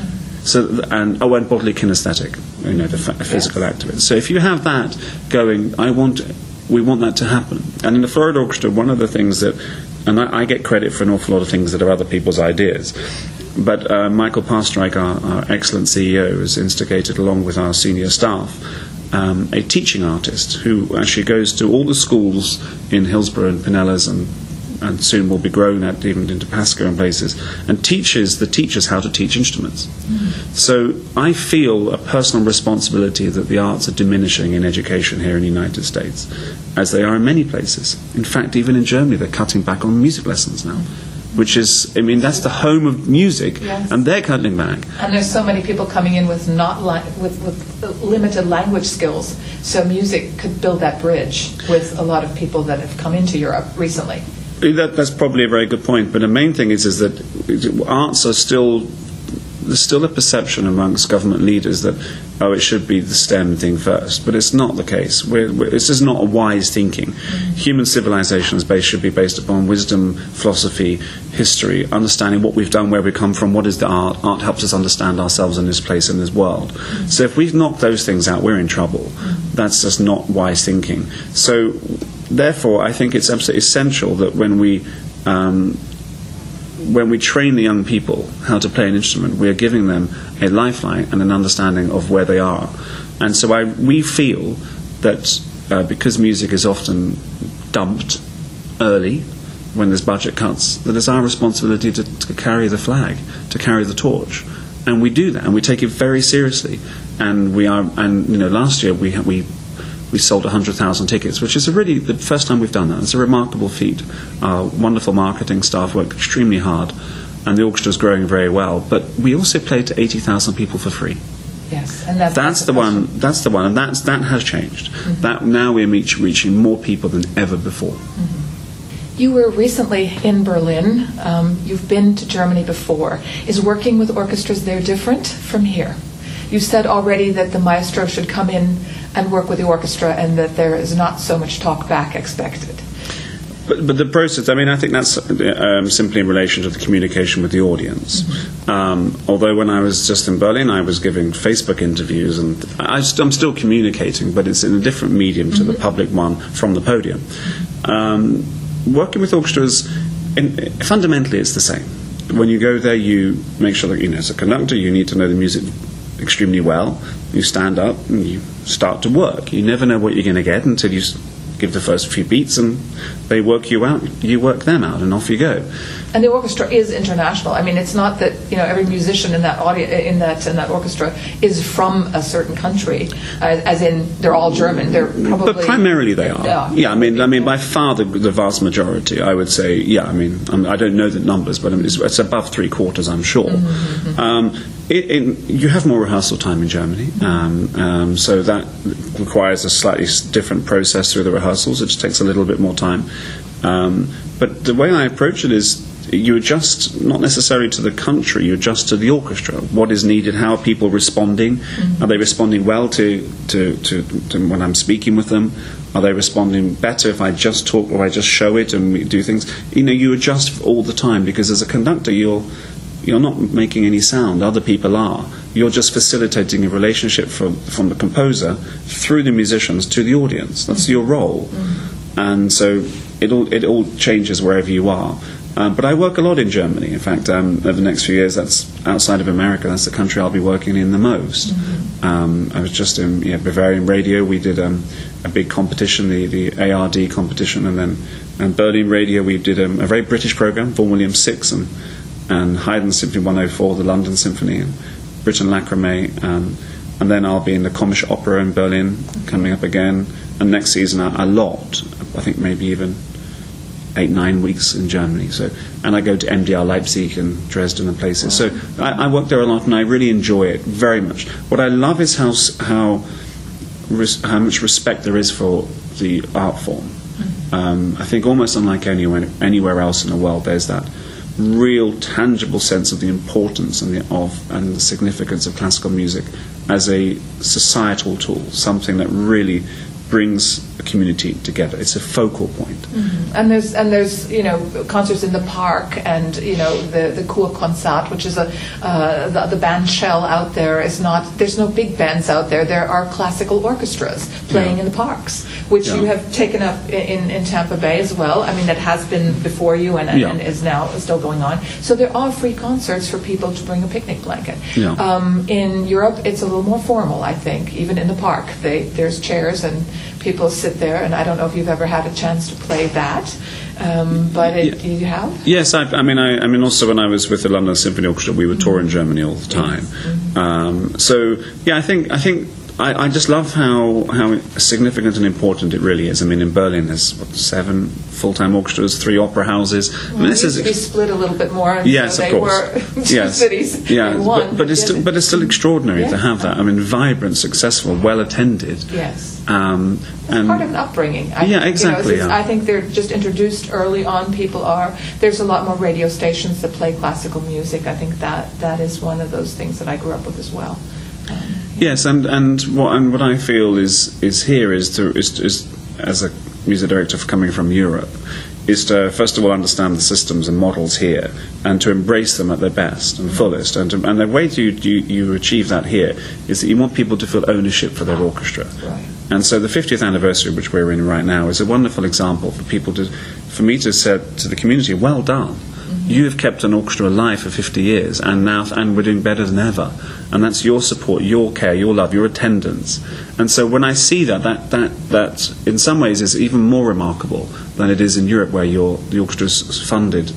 So, and oh, and bodily kinesthetic, you know, the f- physical Yes. act of it. So if you have that going, I want, we want that to happen. And in the Florida Orchestra, one of the things that, and I, I get credit for an awful lot of things that are other people's ideas, but uh, Michael Pasternak, our, our excellent C E O, has instigated, along with our senior staff, um, a teaching artist who actually goes to all the schools in Hillsborough and Pinellas, and and soon will be grown at even into Pasco and places, and teaches the teachers how to teach instruments. Mm. So I feel a personal responsibility that the arts are diminishing in education here in the United States, as they are in many places. In fact, even in Germany, they're cutting back on music lessons now, which is, I mean, that's the home of music, yes. and they're cutting back. And there's so many people coming in with not li- with, with limited language skills, so music could build that bridge with a lot of people that have come into Europe recently. That, that's probably a very good point, but the main thing is is that arts are still, there's still a perception amongst government leaders that, oh, it should be the STEM thing first, but it's not the case. We're, we're, this is not a wise thinking. Mm-hmm. Human civilization is based, should be based upon wisdom, philosophy, history, understanding what we've done, where we come from, what is the art. Art helps us understand ourselves in this place, in this world. Mm-hmm. So if we've knocked those things out, we're in trouble. Mm-hmm. That's just not wise thinking. So therefore, I think it's absolutely essential that when we um, when we train the young people how to play an instrument, we are giving them a lifeline and an understanding of where they are. And so I, we feel that uh, because music is often dumped early when there's budget cuts, that it's our responsibility to, to carry the flag, to carry the torch. And we do that, and we take it very seriously. And we are, and you know, last year we we we sold one hundred thousand tickets, which is a really the first time we've done that. It's a remarkable feat. Our wonderful marketing staff worked extremely hard, and the orchestra is growing very well. But we also played to eighty thousand people for free. Yes, and that's, that's the one. That's the one, and that's that has changed. Mm-hmm. That now we're reach, reaching more people than ever before. Mm-hmm. You were recently in Berlin. Um, you've been to Germany before. Is working with orchestras there different from here? You said already that the maestro should come in and work with the orchestra, and that there is not so much talk back expected. But, but the process, I mean, I think that's um, simply in relation to the communication with the audience. Mm-hmm. Um, although when I was just in Berlin, I was giving Facebook interviews, and I st- I'm still communicating, but it's in a different medium to mm-hmm. the public one from the podium. Mm-hmm. Um, working with orchestras, in, fundamentally it's the same. When you go there, you make sure that, you know, as a conductor, you need to know the music extremely well. You stand up and you start to work. You never know what you're going to get until you give the first few beats, and they work you out. You work them out, and off you go. And the orchestra is international. I mean, it's not that, you know, every musician in that audi- in that in that orchestra is from a certain country, uh, as in they're all German. They're probably, but primarily they are. Yeah, yeah I mean, I mean, by far the, the vast majority, I would say. Yeah, I mean, I'm, I don't know the numbers, but I mean, it's, it's above three quarters, I'm sure. Mm-hmm. Um, it, it, you have more rehearsal time in Germany, um, um, so that requires a slightly different process through the rehearsals. It just takes a little bit more time. Um, but the way I approach it is, you adjust not necessarily to the country, you adjust to the orchestra. What is needed? How are people responding? Mm-hmm. Are they responding well to, to, to, to when I'm speaking with them? Are they responding better if I just talk or I just show it and we do things? You know, you adjust all the time, because as a conductor, you're you're not making any sound. Other people are. You're just facilitating a relationship from from the composer through the musicians to the audience. That's mm-hmm. your role, mm-hmm. and so it all it all changes wherever you are. Um, but I work a lot in Germany. In fact, um, over the next few years, that's outside of America, that's the country I'll be working in the most. Mm-hmm. Um, I was just in yeah, Bavarian Radio. We did um, a big competition, the, the A R D competition, and then and Berlin Radio, we did um, a very British program, Vaughan Williams six, and, and Haydn Symphony one oh four, the London Symphony, and Britain Lacrimé, um, and then I'll be in the Komische Opera in Berlin, coming up again, and next season a, a lot, I think maybe even eight, nine weeks in Germany. So, and I go to M D R Leipzig and Dresden and places. Wow. So I, I work there a lot, and I really enjoy it very much. What I love is how how res, how much respect there is for the art form. Mm-hmm. Um, I think almost unlike anywhere anywhere else in the world, there's that real tangible sense of the importance and the of and the significance of classical music as a societal tool, something that really brings a community together. It's a focal point. Mm-hmm. And there's and there's you know concerts in the park, and you know the the Kurkonzert, which is a uh, the, the band shell out there is not. There's no big bands out there. There are classical orchestras playing yeah. in the parks, which yeah. you have taken up in, in Tampa Bay as well. I mean, that has been before you and, yeah. and is now still going on. So there are free concerts for people to bring a picnic blanket. Yeah. Um, in Europe, it's a little more formal, I think. Even in the park, they, there's chairs and people sit there, and I don't know if you've ever had a chance to play that, um, but it, yeah. you have? Yes, I, I mean, I, I mean, also when I was with the London Symphony Orchestra, we would tour in Germany all the time. Yes. Mm-hmm. Um, so, yeah, I think, I think, I, I just love how how significant and important it really is. I mean, in Berlin, there's what, seven full-time orchestras, three opera houses. Well, I mean, this it used is to be split a little bit more. Yes, so of they course. Were two yes. cities. Yeah, in one, but, but it's still, but it's still extraordinary yeah. to have that. I mean, vibrant, successful, well attended. Yes. Um, It's and part of an upbringing. I yeah, think, exactly. You know, yeah. I think they're just introduced early on. People are. There's a lot more radio stations that play classical music. I think that that is one of those things that I grew up with as well. Um, Yes, and, and what and what I feel is is here is to is, is as a music director coming from Europe, is to first of all understand the systems and models here, and to embrace them at their best and fullest. And to, and the way you, you you achieve that here is that you want people to feel ownership for their orchestra. Right. And so the fiftieth anniversary, which we're in right now, is a wonderful example for people to, for me to say to the community, well done. You have kept an orchestra alive for fifty years, and now and we're doing better than ever. And that's your support, your care, your love, your attendance. And so when I see that, that that that in some ways is even more remarkable than it is in Europe, where your the orchestra is funded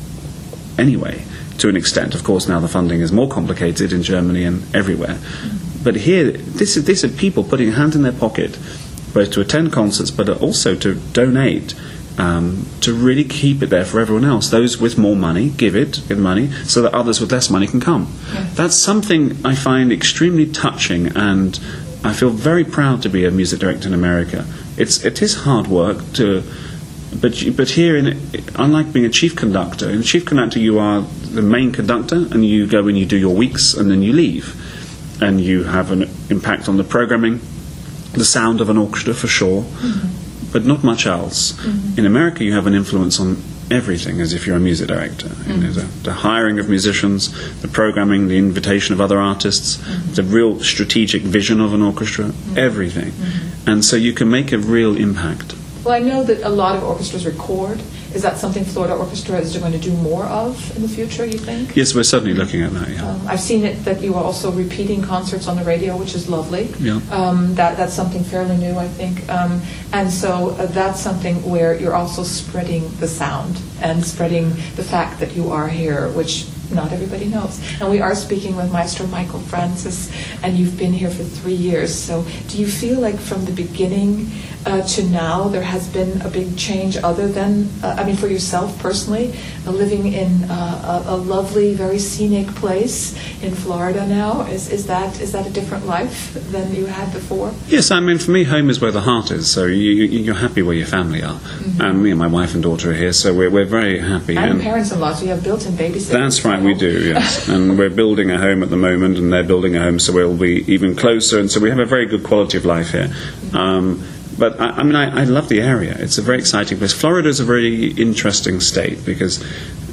anyway to an extent. Of course, now the funding is more complicated in Germany and everywhere. But here, this is this are people putting a hand in their pocket, both to attend concerts, but also to donate. Um, to really keep it there for everyone else. Those with more money, give it, give money, so that others with less money can come. Yes. That's something I find extremely touching, and I feel very proud to be a music director in America. It's it is hard work to, but but here, in unlike being a chief conductor, in a chief conductor you are the main conductor, and you go and you do your weeks, and then you leave, and you have an impact on the programming, the sound of an orchestra for sure. Mm-hmm. But not much else. Mm-hmm. In America, you have an influence on everything as if you're a music director. Mm-hmm. You know, the, the hiring of musicians, the programming, the invitation of other artists, mm-hmm. the real strategic vision of an orchestra, mm-hmm. everything. Mm-hmm. And so you can make a real impact. Well, I know that a lot of orchestras record. Is that something Florida Orchestra is going to do more of in the future, you think? Yes, we're certainly looking at that, yeah. Um, I've seen it that you are also repeating concerts on the radio, which is lovely. Yeah. Um, that, that's something fairly new, I think. Um, and so uh, that's something where you're also spreading the sound and spreading the fact that you are here, which not everybody knows. And we are speaking with Maestro Michael Francis, and you've been here for three years. So do you feel like from the beginning uh, to now there has been a big change other than, uh, I mean, for yourself personally, uh, living in uh, a, a lovely, very scenic place in Florida now? Is, is, that, is that a different life than you had before? Yes, I mean, for me, home is where the heart is. So you, you, you're happy where your family are. Mm-hmm. And me and my wife and daughter are here, so we're, we're very happy. And, and parents-in-law, so you have built-in babysitters. That's right, we do, yes. And we're building a home at the moment, and they're building a home, so we'll be even closer. And so we have a very good quality of life here. Um, but, I, I mean, I, I love the area. It's a very exciting place. Florida is a very interesting state because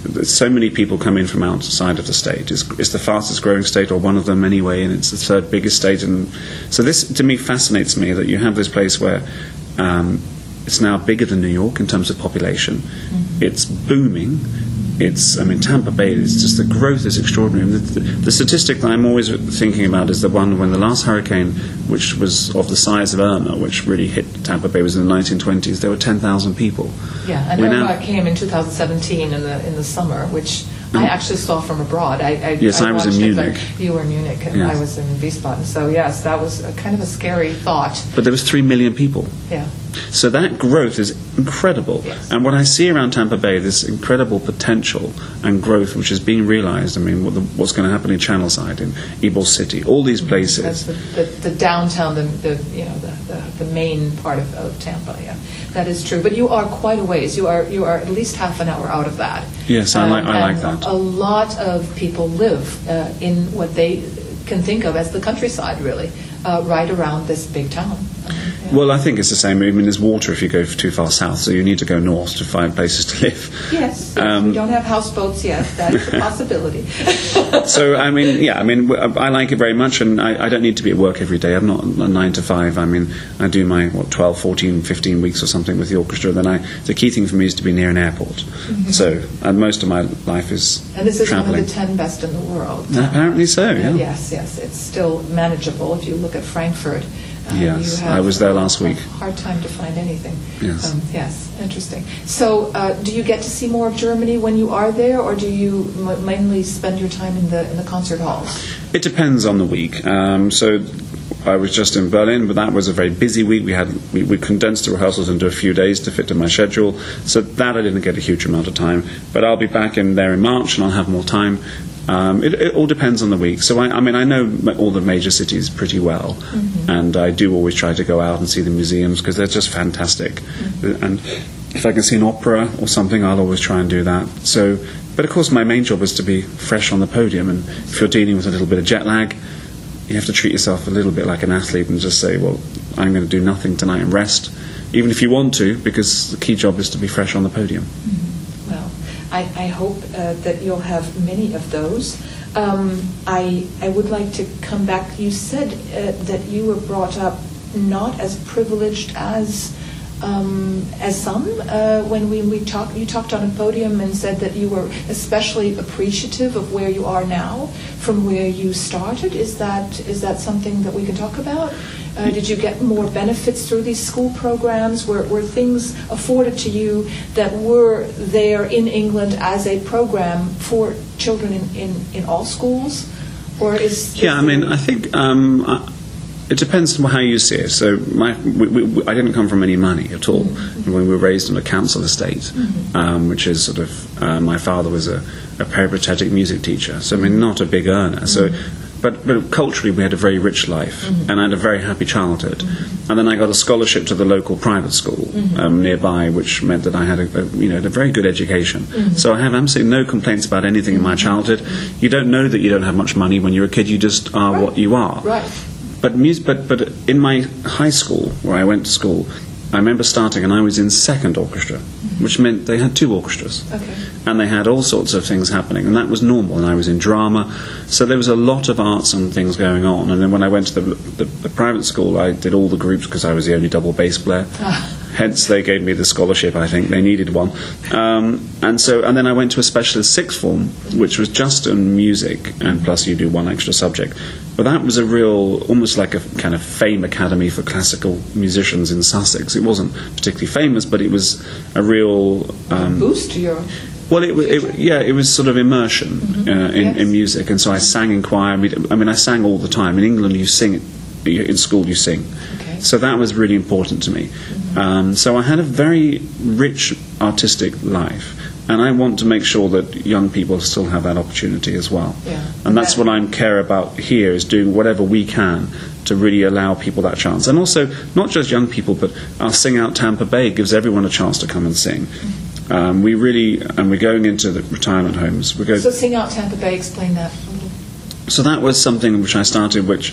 so many people come in from outside of the state. It's, it's the fastest growing state, or one of them anyway, and it's the third biggest state. And so this, to me, fascinates me that you have this place where um, it's now bigger than New York in terms of population. Mm-hmm. It's booming. It's, I mean, Tampa Bay, it's just the growth is extraordinary. The, the, the statistic that I'm always thinking about is the one when the last hurricane, which was of the size of Irma, which really hit Tampa Bay, was in the nineteen twenties, there were ten thousand people. Yeah, and Irma now, came in two thousand seventeen in the in the summer, which I actually saw from abroad. I, I, yes, I, I was in Munich. It, you were in Munich, and yes. I was in Wiesbaden. So, yes, that was a, kind of a scary thought. But there was three million people. Yeah. So that growth is incredible. Yes. And what I see around Tampa Bay, this incredible potential and growth which is being realized. I mean, what the, what's going to happen in Channelside, in Ybor City, all these places. That's the, the, the downtown, the, the you know the, the, the main part of, of Tampa. Yeah, that is true. But you are quite a ways. You are you are at least half an hour out of that. Yes, I like um, I like that. A lot of people live uh, in what they can think of as the countryside, really, uh, right around this big town. Um, yeah. Well, I think it's the same. I mean, there's water if you go too far south, so you need to go north to find places to live. Yes, yes. Um, we don't have houseboats yet. That's a possibility. So, I mean, yeah, I mean, I like it very much, and I, I don't need to be at work every day. I'm not a nine to five. I mean, I do my, what, twelve, fourteen, fifteen weeks or something with the orchestra. Then I, the key thing for me is to be near an airport. Mm-hmm. So, and most of my life is And this is traveling. One of the ten best in the world. Apparently so, yeah. Uh, yes, yes. It's still manageable if you look at Frankfurt. Uh, yes, you have I was there last week. A hard time to find anything. Yes. Um, yes, interesting. So, uh, do you get to see more of Germany when you are there, or do you m- mainly spend your time in the in the concert halls? It depends on the week. Um, so, I was just in Berlin, but that was a very busy week. We had we, we condensed the rehearsals into a few days to fit to my schedule. So that I didn't get a huge amount of time. But I'll be back in there in March, and I'll have more time. Um, it, it all depends on the week. So, I, I mean, I know all the major cities pretty well, mm-hmm. and I do always try to go out and see the museums because they're just fantastic. Mm-hmm. And if I can see an opera or something, I'll always try and do that. So, but of course, my main job is to be fresh on the podium, and if you're dealing with a little bit of jet lag, you have to treat yourself a little bit like an athlete and just say, well, I'm going to do nothing tonight and rest, even if you want to, because the key job is to be fresh on the podium. Mm-hmm. I, I hope uh, that you'll have many of those. Um, I I would like to come back. You said uh, that you were brought up not as privileged as um, as some. Uh, when we, we talked, you talked on a podium and said that you were especially appreciative of where you are now from where you started. Is that is that something that we can talk about? Uh, did you get more benefits through these school programs? Were, were things afforded to you that were there in England as a program for children in, in, in all schools? Or is, is yeah, I mean, I think um, uh, it depends on how you see it. So my, we, we, I didn't come from any money at all. Mm-hmm. We were raised on a council estate, mm-hmm. um, which is sort of, uh, my father was a, a peripatetic music teacher, so I mean, not a big earner. So. Mm-hmm. But, but culturally, we had a very rich life, mm-hmm. and I had a very happy childhood. Mm-hmm. And then I got a scholarship to the local private school mm-hmm. um, nearby, which meant that I had a, a you know a very good education. Mm-hmm. So I have absolutely no complaints about anything in my childhood. You don't know that you don't have much money when you're a kid. You just are right. what you are. Right. But music, but but in my high school where I went to school, I remember starting, and I was in second orchestra, mm-hmm. which meant they had two orchestras. Okay. And they had all sorts of things happening, and that was normal. And I was in drama, so there was a lot of arts and things going on. And then when I went to the, the, the private school, I did all the groups because I was the only double bass player. Hence, they gave me the scholarship. I think they needed one. Um, and so, and then I went to a specialist sixth form, which was just in music, and plus you do one extra subject. But that was a real, almost like a kind of fame academy for classical musicians in Sussex. It wasn't particularly famous, but it was a real um, boost to your. Well, it, it, yeah, it was sort of immersion mm-hmm. uh, in, yes. in music, and so I sang in choir. I mean, I mean, I sang all the time. In England, you sing, in school you sing. Okay. So that was really important to me. Mm-hmm. Um, so I had a very rich artistic life, and I want to make sure that young people still have that opportunity as well. Yeah. And that's what I care about here, is doing whatever we can to really allow people that chance. And also, not just young people, but our Sing Out Tampa Bay gives everyone a chance to come and sing. Mm-hmm. Um, we really, and we're going into the retirement homes. We're going so Sing Out Tampa Bay, explain that. So that was something which I started, which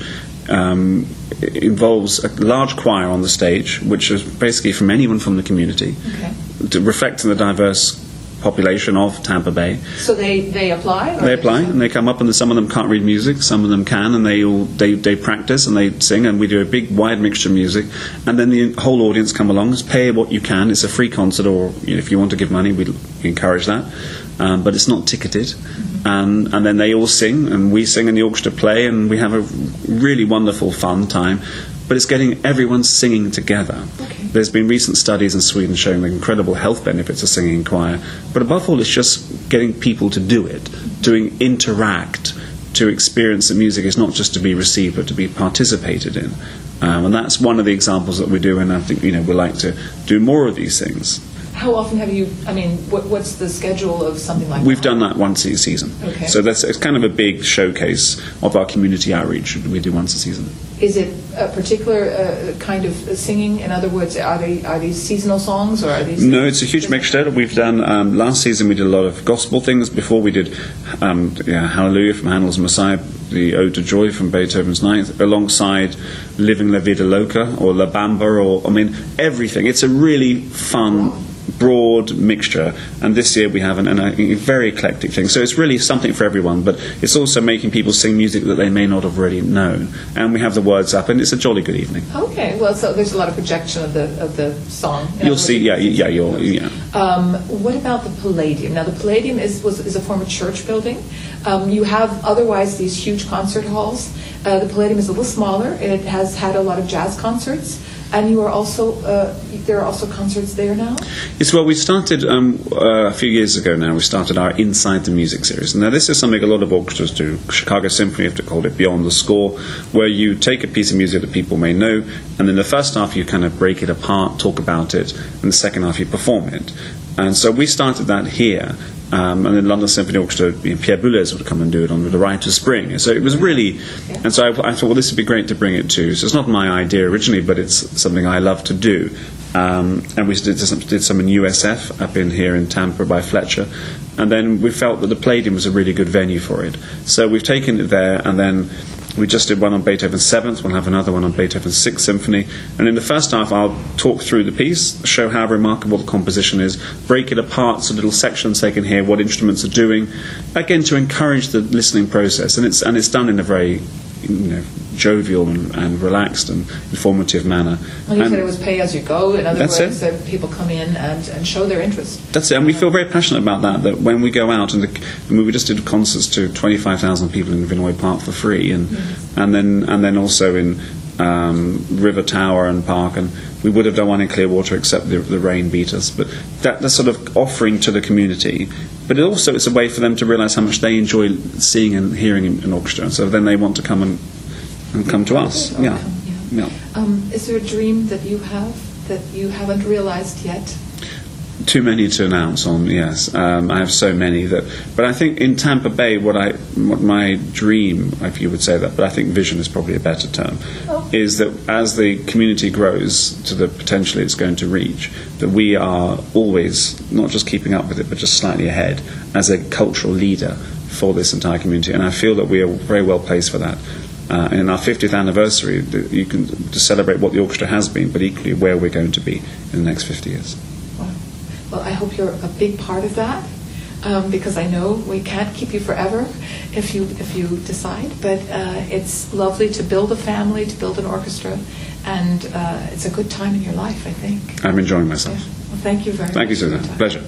um, involves a large choir on the stage, which is basically from anyone from the community, okay. to reflecting the diverse population of Tampa Bay. So they, they apply? They apply, and they come up, and some of them can't read music, some of them can, and they all they, they practice and they sing, and we do a big wide mixture of music, and then the whole audience come along. It's pay what you can. It's a free concert, or you know, if you want to give money, we encourage that, um, but it's not ticketed. Mm-hmm. um, and then they all sing, and we sing, and the orchestra play, and we have a really wonderful fun time. But it's getting everyone singing together. Okay. There's been recent studies in Sweden showing the incredible health benefits of singing in choir. But above all, it's just getting people to do it, to interact, to experience the music. It's not just to be received, but to be participated in. Um, and that's one of the examples that we do, and I think you know we like to do more of these things. How often have you, I mean, what, what's the schedule of something like We've that? We've done that once a season. Okay. So that's it's kind of a big showcase of our community outreach. We do once a season. Is it a particular uh, kind of singing? In other words, are they are these seasonal songs, or are these? No, it's a huge mixture. We've done um, last season. We did a lot of gospel things. Before we did um, yeah, Hallelujah from Handel's Messiah, the Ode to Joy from Beethoven's Ninth, alongside Living La Vida Loca or La Bamba, or I mean everything. It's a really fun. Wow. Broad mixture, and this year we have an, an, a very eclectic thing. So it's really something for everyone, but it's also making people sing music that they may not have already known. And we have the words up, and it's a jolly good evening. Okay, well, so there's a lot of projection of the of the song. You'll see, yeah, yeah, you'll, yeah. Um, what about the Palladium? Now, the Palladium is was is a former church building. Um, you have otherwise these huge concert halls. Uh, the Palladium is a little smaller. It has had a lot of jazz concerts. And you are also uh, there are also concerts there now? Yes, well, we started um, uh, a few years ago now. We started our Inside the Music series. Now, this is something a lot of orchestras do. Chicago Symphony have to call it Beyond the Score, where you take a piece of music that people may know, and in the first half you kind of break it apart, talk about it, and the second half you perform it. And so we started that here. Um, and then London Symphony Orchestra, you know, Pierre Boulez would come and do it on the Rite of Spring. So it was really, and so I, I thought, well, this would be great to bring it to. So it's not my idea originally, but it's something I love to do. Um, and we did some, did some in U S F up in here in Tampa by Fletcher. And then we felt that the Palladium was a really good venue for it. So we've taken it there, and then we just did one on Beethoven's Seventh. We'll have another one on Beethoven's Sixth Symphony. And in the first half, I'll talk through the piece, show how remarkable the composition is, break it apart so little sections they can hear what instruments are doing. Again, to encourage the listening process. And it's and it's done in a very, you know, jovial and, and relaxed and informative manner. Well, you and said it was pay as you go. In other words, it. that people come in and, and show their interest. That's it, and we feel very passionate about that, that when we go out, and, the, and we just did concerts to twenty-five thousand people in Vinoy Park for free, and mm-hmm. and then and then also in um, River Tower and Park, and we would have done one in Clearwater except the, the rain beat us. But that, that's sort of offering to the community. But it also it's a way for them to realise how much they enjoy seeing and hearing an orchestra, and so then they want to come and and come to us. Yeah. yeah. Um, is there a dream that you have that you haven't realised yet? Too many to announce on. Yes, um, I have so many that. But I think in Tampa Bay, what I, what my dream, if you would say that, but I think vision is probably a better term, oh. is that as the community grows to the potential it's going to reach, that we are always not just keeping up with it, but just slightly ahead as a cultural leader for this entire community. And I feel that we are very well placed for that. Uh, and in our fiftieth anniversary, you can to celebrate what the orchestra has been, but equally where we're going to be in the next fifty years. Wow. Well, I hope you're a big part of that, um, because I know we can't keep you forever if you if you decide. But uh, it's lovely to build a family, to build an orchestra, and uh, it's a good time in your life, I think. I'm enjoying myself. Yeah. Well, thank you very thank much. Thank you, Susan. Pleasure.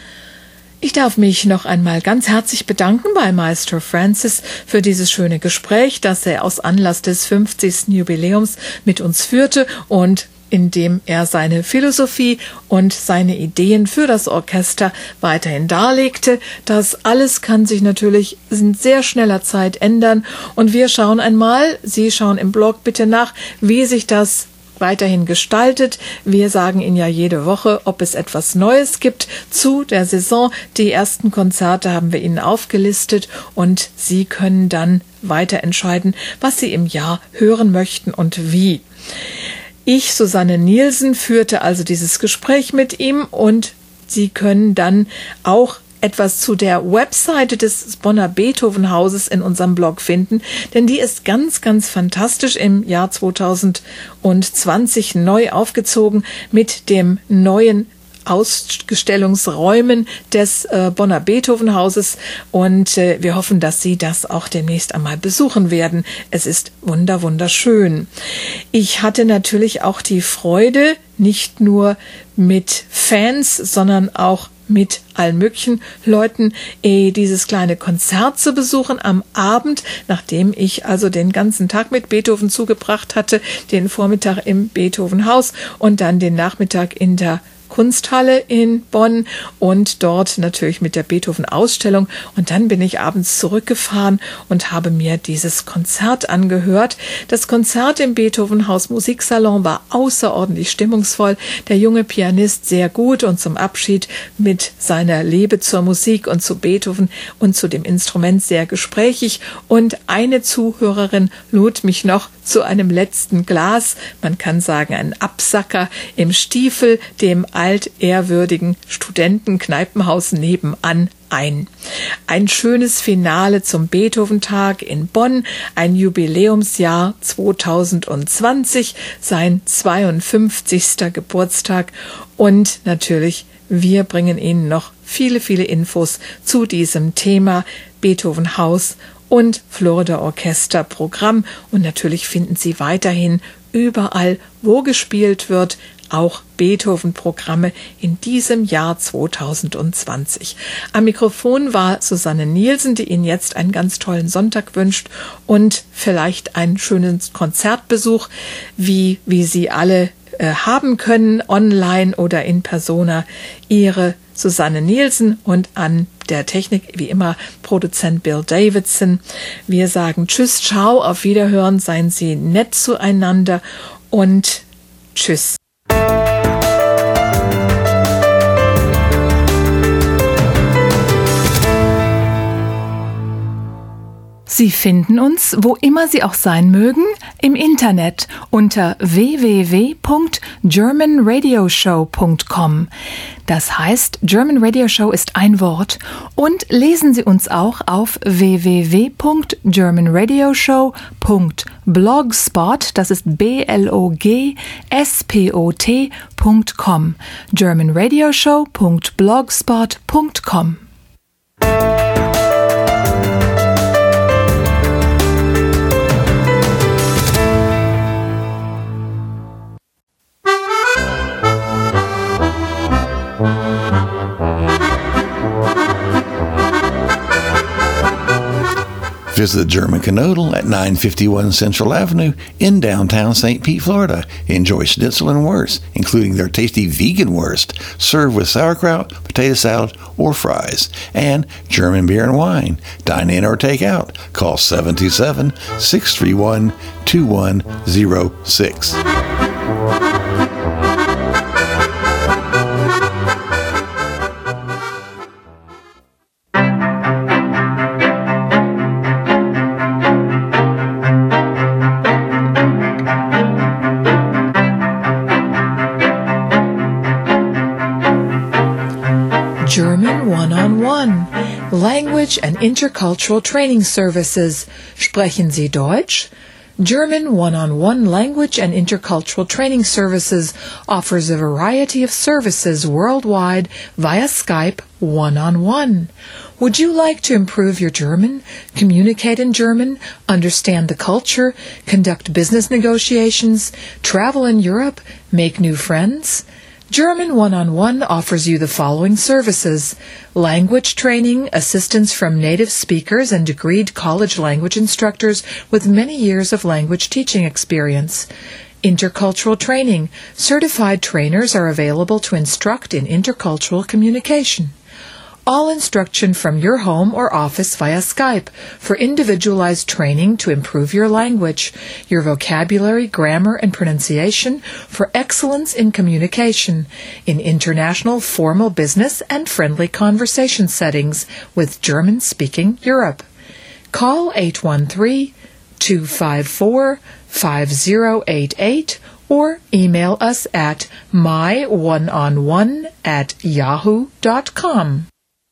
Ich darf mich noch einmal ganz herzlich bedanken bei Maestro Francis für dieses schöne Gespräch, das er aus Anlass des fünfzigsten Jubiläums mit uns führte. Und indem er seine Philosophie und seine Ideen für das Orchester weiterhin darlegte. Das alles kann sich natürlich in sehr schneller Zeit ändern und wir schauen einmal, Sie schauen im Blog bitte nach, wie sich das weiterhin gestaltet. Wir sagen Ihnen ja jede Woche, ob es etwas Neues gibt zu der Saison. Die ersten Konzerte haben wir Ihnen aufgelistet und Sie können dann weiter entscheiden, was Sie im Jahr hören möchten und wie. Ich, Susanne Nielsen, führte also dieses Gespräch mit ihm und Sie können dann auch etwas zu der Webseite des Bonner Beethoven-Hauses in unserem Blog finden, denn die ist ganz, ganz fantastisch im Jahr zweitausendzwanzig neu aufgezogen mit dem neuen Ausstellungsräumen des äh, Bonner Beethoven-Hauses und äh, wir hoffen, dass Sie das auch demnächst einmal besuchen werden. Es ist wunder, wunderschön. Ich hatte natürlich auch die Freude, nicht nur mit Fans, sondern auch mit allen möglichen Leuten eh, dieses kleine Konzert zu besuchen am Abend, nachdem ich also den ganzen Tag mit Beethoven zugebracht hatte, den Vormittag im Beethoven-Haus und dann den Nachmittag in der Kunsthalle in Bonn und dort natürlich mit der Beethoven-Ausstellung. Und dann bin ich abends zurückgefahren und habe mir dieses Konzert angehört. Das Konzert im Beethoven-Haus Musiksalon war außerordentlich stimmungsvoll. Der junge Pianist sehr gut und zum Abschied mit seiner Liebe zur Musik und zu Beethoven und zu dem Instrument sehr gesprächig. Und eine Zuhörerin lud mich noch zu einem letzten Glas, man kann sagen ein Absacker im Stiefel, dem altehrwürdigen Studentenkneipenhaus nebenan ein. Ein schönes Finale zum Beethoven-Tag in Bonn, ein Jubiläumsjahr zweitausendzwanzig, sein zweiundfünfzigster Geburtstag und natürlich wir bringen Ihnen noch viele, viele Infos zu diesem Thema Beethoven-Haus und Florida Orchester Programm und natürlich finden Sie weiterhin überall, wo gespielt wird, auch Beethoven-Programme in diesem Jahr zweitausendzwanzig. Am Mikrofon war Susanne Nielsen, die Ihnen jetzt einen ganz tollen Sonntag wünscht und vielleicht einen schönen Konzertbesuch, wie, wie Sie alle äh, haben können, online oder in persona. Ihre Susanne Nielsen und an der Technik, wie immer, Produzent Bill Davidson. Wir sagen Tschüss, ciao, auf Wiederhören, seien Sie nett zueinander und Tschüss. Sie finden uns, wo immer Sie auch sein mögen, im Internet unter w w w punkt german radio show punkt com. Das heißt, German Radio Show ist ein Wort. Und lesen Sie uns auch auf w w w punkt german radio show punkt blogspot, das ist B L O G S P O T punkt com, german radio show punkt blogspot punkt com. Visit the German Canodal at nine fifty-one Central Avenue in downtown Saint Pete, Florida. Enjoy schnitzel and wurst, including their tasty vegan wurst, served with sauerkraut, potato salad, or fries, and German beer and wine. Dine in or take out. Call seven two seven, six three one, two one zero six. German One-on-One, Language and Intercultural Training Services. Sprechen Sie Deutsch? German One-on-One Language and Intercultural Training Services offers a variety of services worldwide via Skype one-on-one. Would you like to improve your German, communicate in German, understand the culture, conduct business negotiations, travel in Europe, make new friends? German One-on-One offers you the following services: language training, assistance from native speakers and degreed college language instructors with many years of language teaching experience, Intercultural training. Certified trainers are available to instruct in intercultural communication. All instruction from your home or office via Skype for individualized training to improve your language, your vocabulary, grammar, and pronunciation for excellence in communication in international formal business and friendly conversation settings with German-speaking Europe. Call eight one three, two five four, five zero eight eight or email us at my one on one at yahoo dot com.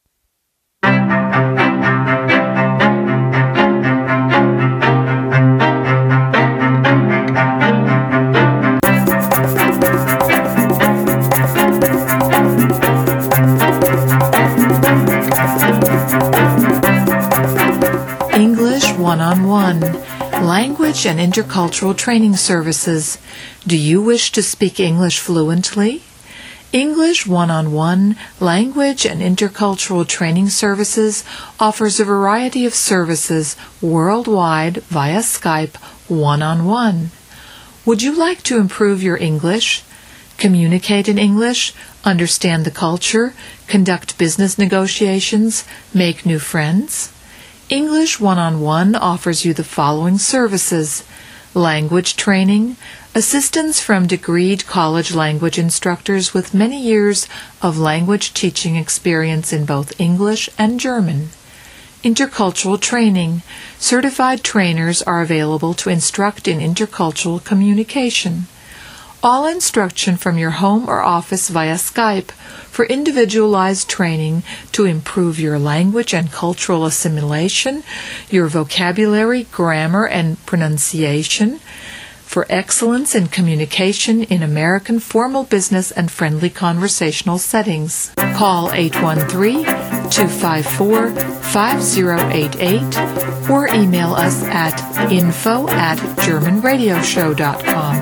English one-on-one. Language and intercultural training services. Do you wish to speak English fluently? English one-on-one language and intercultural training services offers a variety of services worldwide via Skype one-on-one. Would you like to improve your English, communicate in English, understand the culture, conduct business negotiations, make new friends? English one-on-one offers you the following services: language training, assistance from degreed college language instructors with many years of language teaching experience in both English and German. Intercultural training. Certified trainers are available to instruct in intercultural communication. All instruction from your home or office via Skype for individualized training to improve your language and cultural assimilation, your vocabulary, grammar, and pronunciation, for excellence in communication in American formal business and friendly conversational settings. Call eight one three, two five four, five zero eight eight or email us at info at german radio show dot com.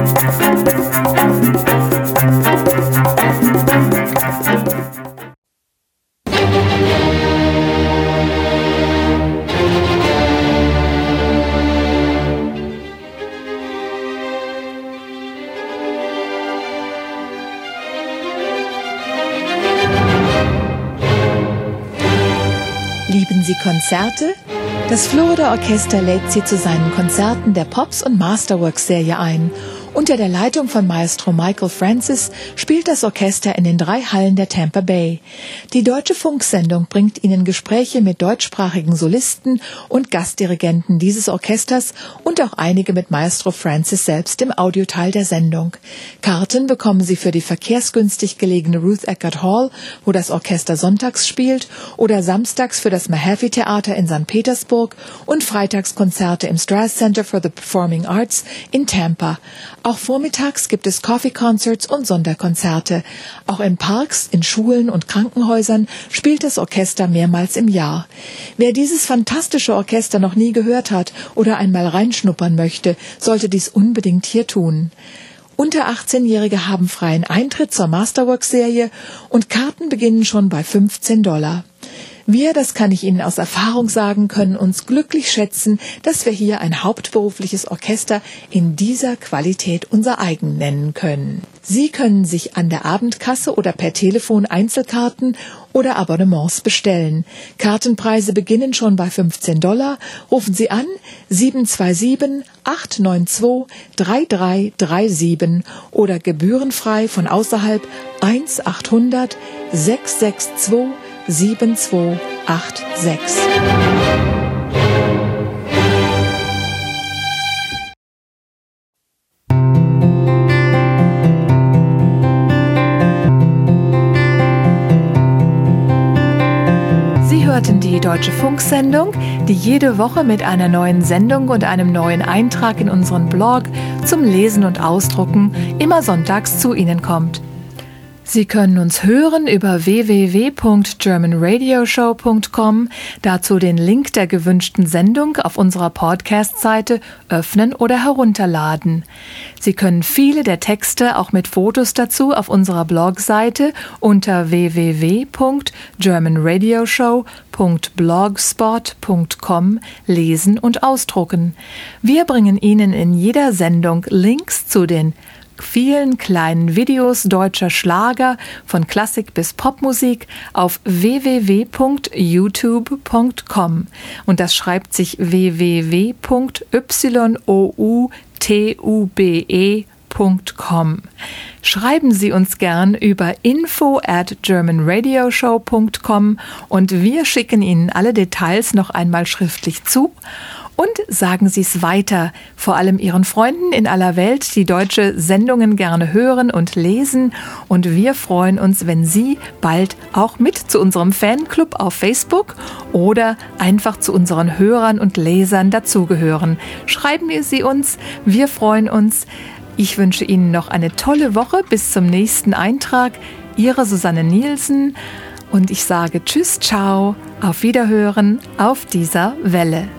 Lieben Sie Konzerte? Das Florida Orchester lädt Sie zu seinen Konzerten der Pops- und Masterworks-Serie ein. Unter der Leitung von Maestro Michael Francis spielt das Orchester in den drei Hallen der Tampa Bay. Die Deutsche Funksendung bringt Ihnen Gespräche mit deutschsprachigen Solisten und Gastdirigenten dieses Orchesters und auch einige mit Maestro Francis selbst im Audioteil der Sendung. Karten bekommen Sie für die verkehrsgünstig gelegene Ruth Eckerd Hall, wo das Orchester sonntags spielt, oder samstags für das Mahaffey Theater in Sankt Petersburg und Freitagskonzerte im Strass Center for the Performing Arts in Tampa. Auch vormittags gibt es Coffee Concerts und Sonderkonzerte. Auch in Parks, in Schulen und Krankenhäusern spielt das Orchester mehrmals im Jahr. Wer dieses fantastische Orchester noch nie gehört hat oder einmal reinschnuppern möchte, sollte dies unbedingt hier tun. Unter achtzehnjährige haben freien Eintritt zur Masterworks-Serie und Karten beginnen schon bei fünfzehn Dollar. Wir, das kann ich Ihnen aus Erfahrung sagen, können uns glücklich schätzen, dass wir hier ein hauptberufliches Orchester in dieser Qualität unser eigen nennen können. Sie können sich an der Abendkasse oder per Telefon Einzelkarten oder Abonnements bestellen. Kartenpreise beginnen schon bei fünfzehn Dollar. Rufen Sie an sieben zwei sieben, acht neun zwei, drei drei drei sieben oder gebührenfrei von außerhalb eins achthundert, sechs sechs zwei, sieben zwei acht sechs. Sie hörten die Deutsche Funksendung, die jede Woche mit einer neuen Sendung und einem neuen Eintrag in unseren Blog zum Lesen und Ausdrucken immer sonntags zu Ihnen kommt. Sie können uns hören über w w w punkt german radio show punkt com, dazu den Link der gewünschten Sendung auf unserer Podcast-Seite öffnen oder herunterladen. Sie können viele der Texte auch mit Fotos dazu auf unserer Blogseite unter w w w punkt german radio show punkt blogspot punkt com lesen und ausdrucken. Wir bringen Ihnen in jeder Sendung Links zu den vielen kleinen Videos deutscher Schlager von Klassik bis Popmusik auf w w w punkt youtube punkt com und das schreibt sich w w w punkt youtube punkt com. Schreiben Sie uns gern über info at german radio show punkt com und wir schicken Ihnen alle Details noch einmal schriftlich zu. Und sagen Sie es weiter, vor allem Ihren Freunden in aller Welt, die deutsche Sendungen gerne hören und lesen. Und wir freuen uns, wenn Sie bald auch mit zu unserem Fanclub auf Facebook oder einfach zu unseren Hörern und Lesern dazugehören. Schreiben Sie uns, wir freuen uns. Ich wünsche Ihnen noch eine tolle Woche. Bis zum nächsten Eintrag. Ihre Susanne Nielsen. Und ich sage Tschüss, ciao, auf Wiederhören auf dieser Welle.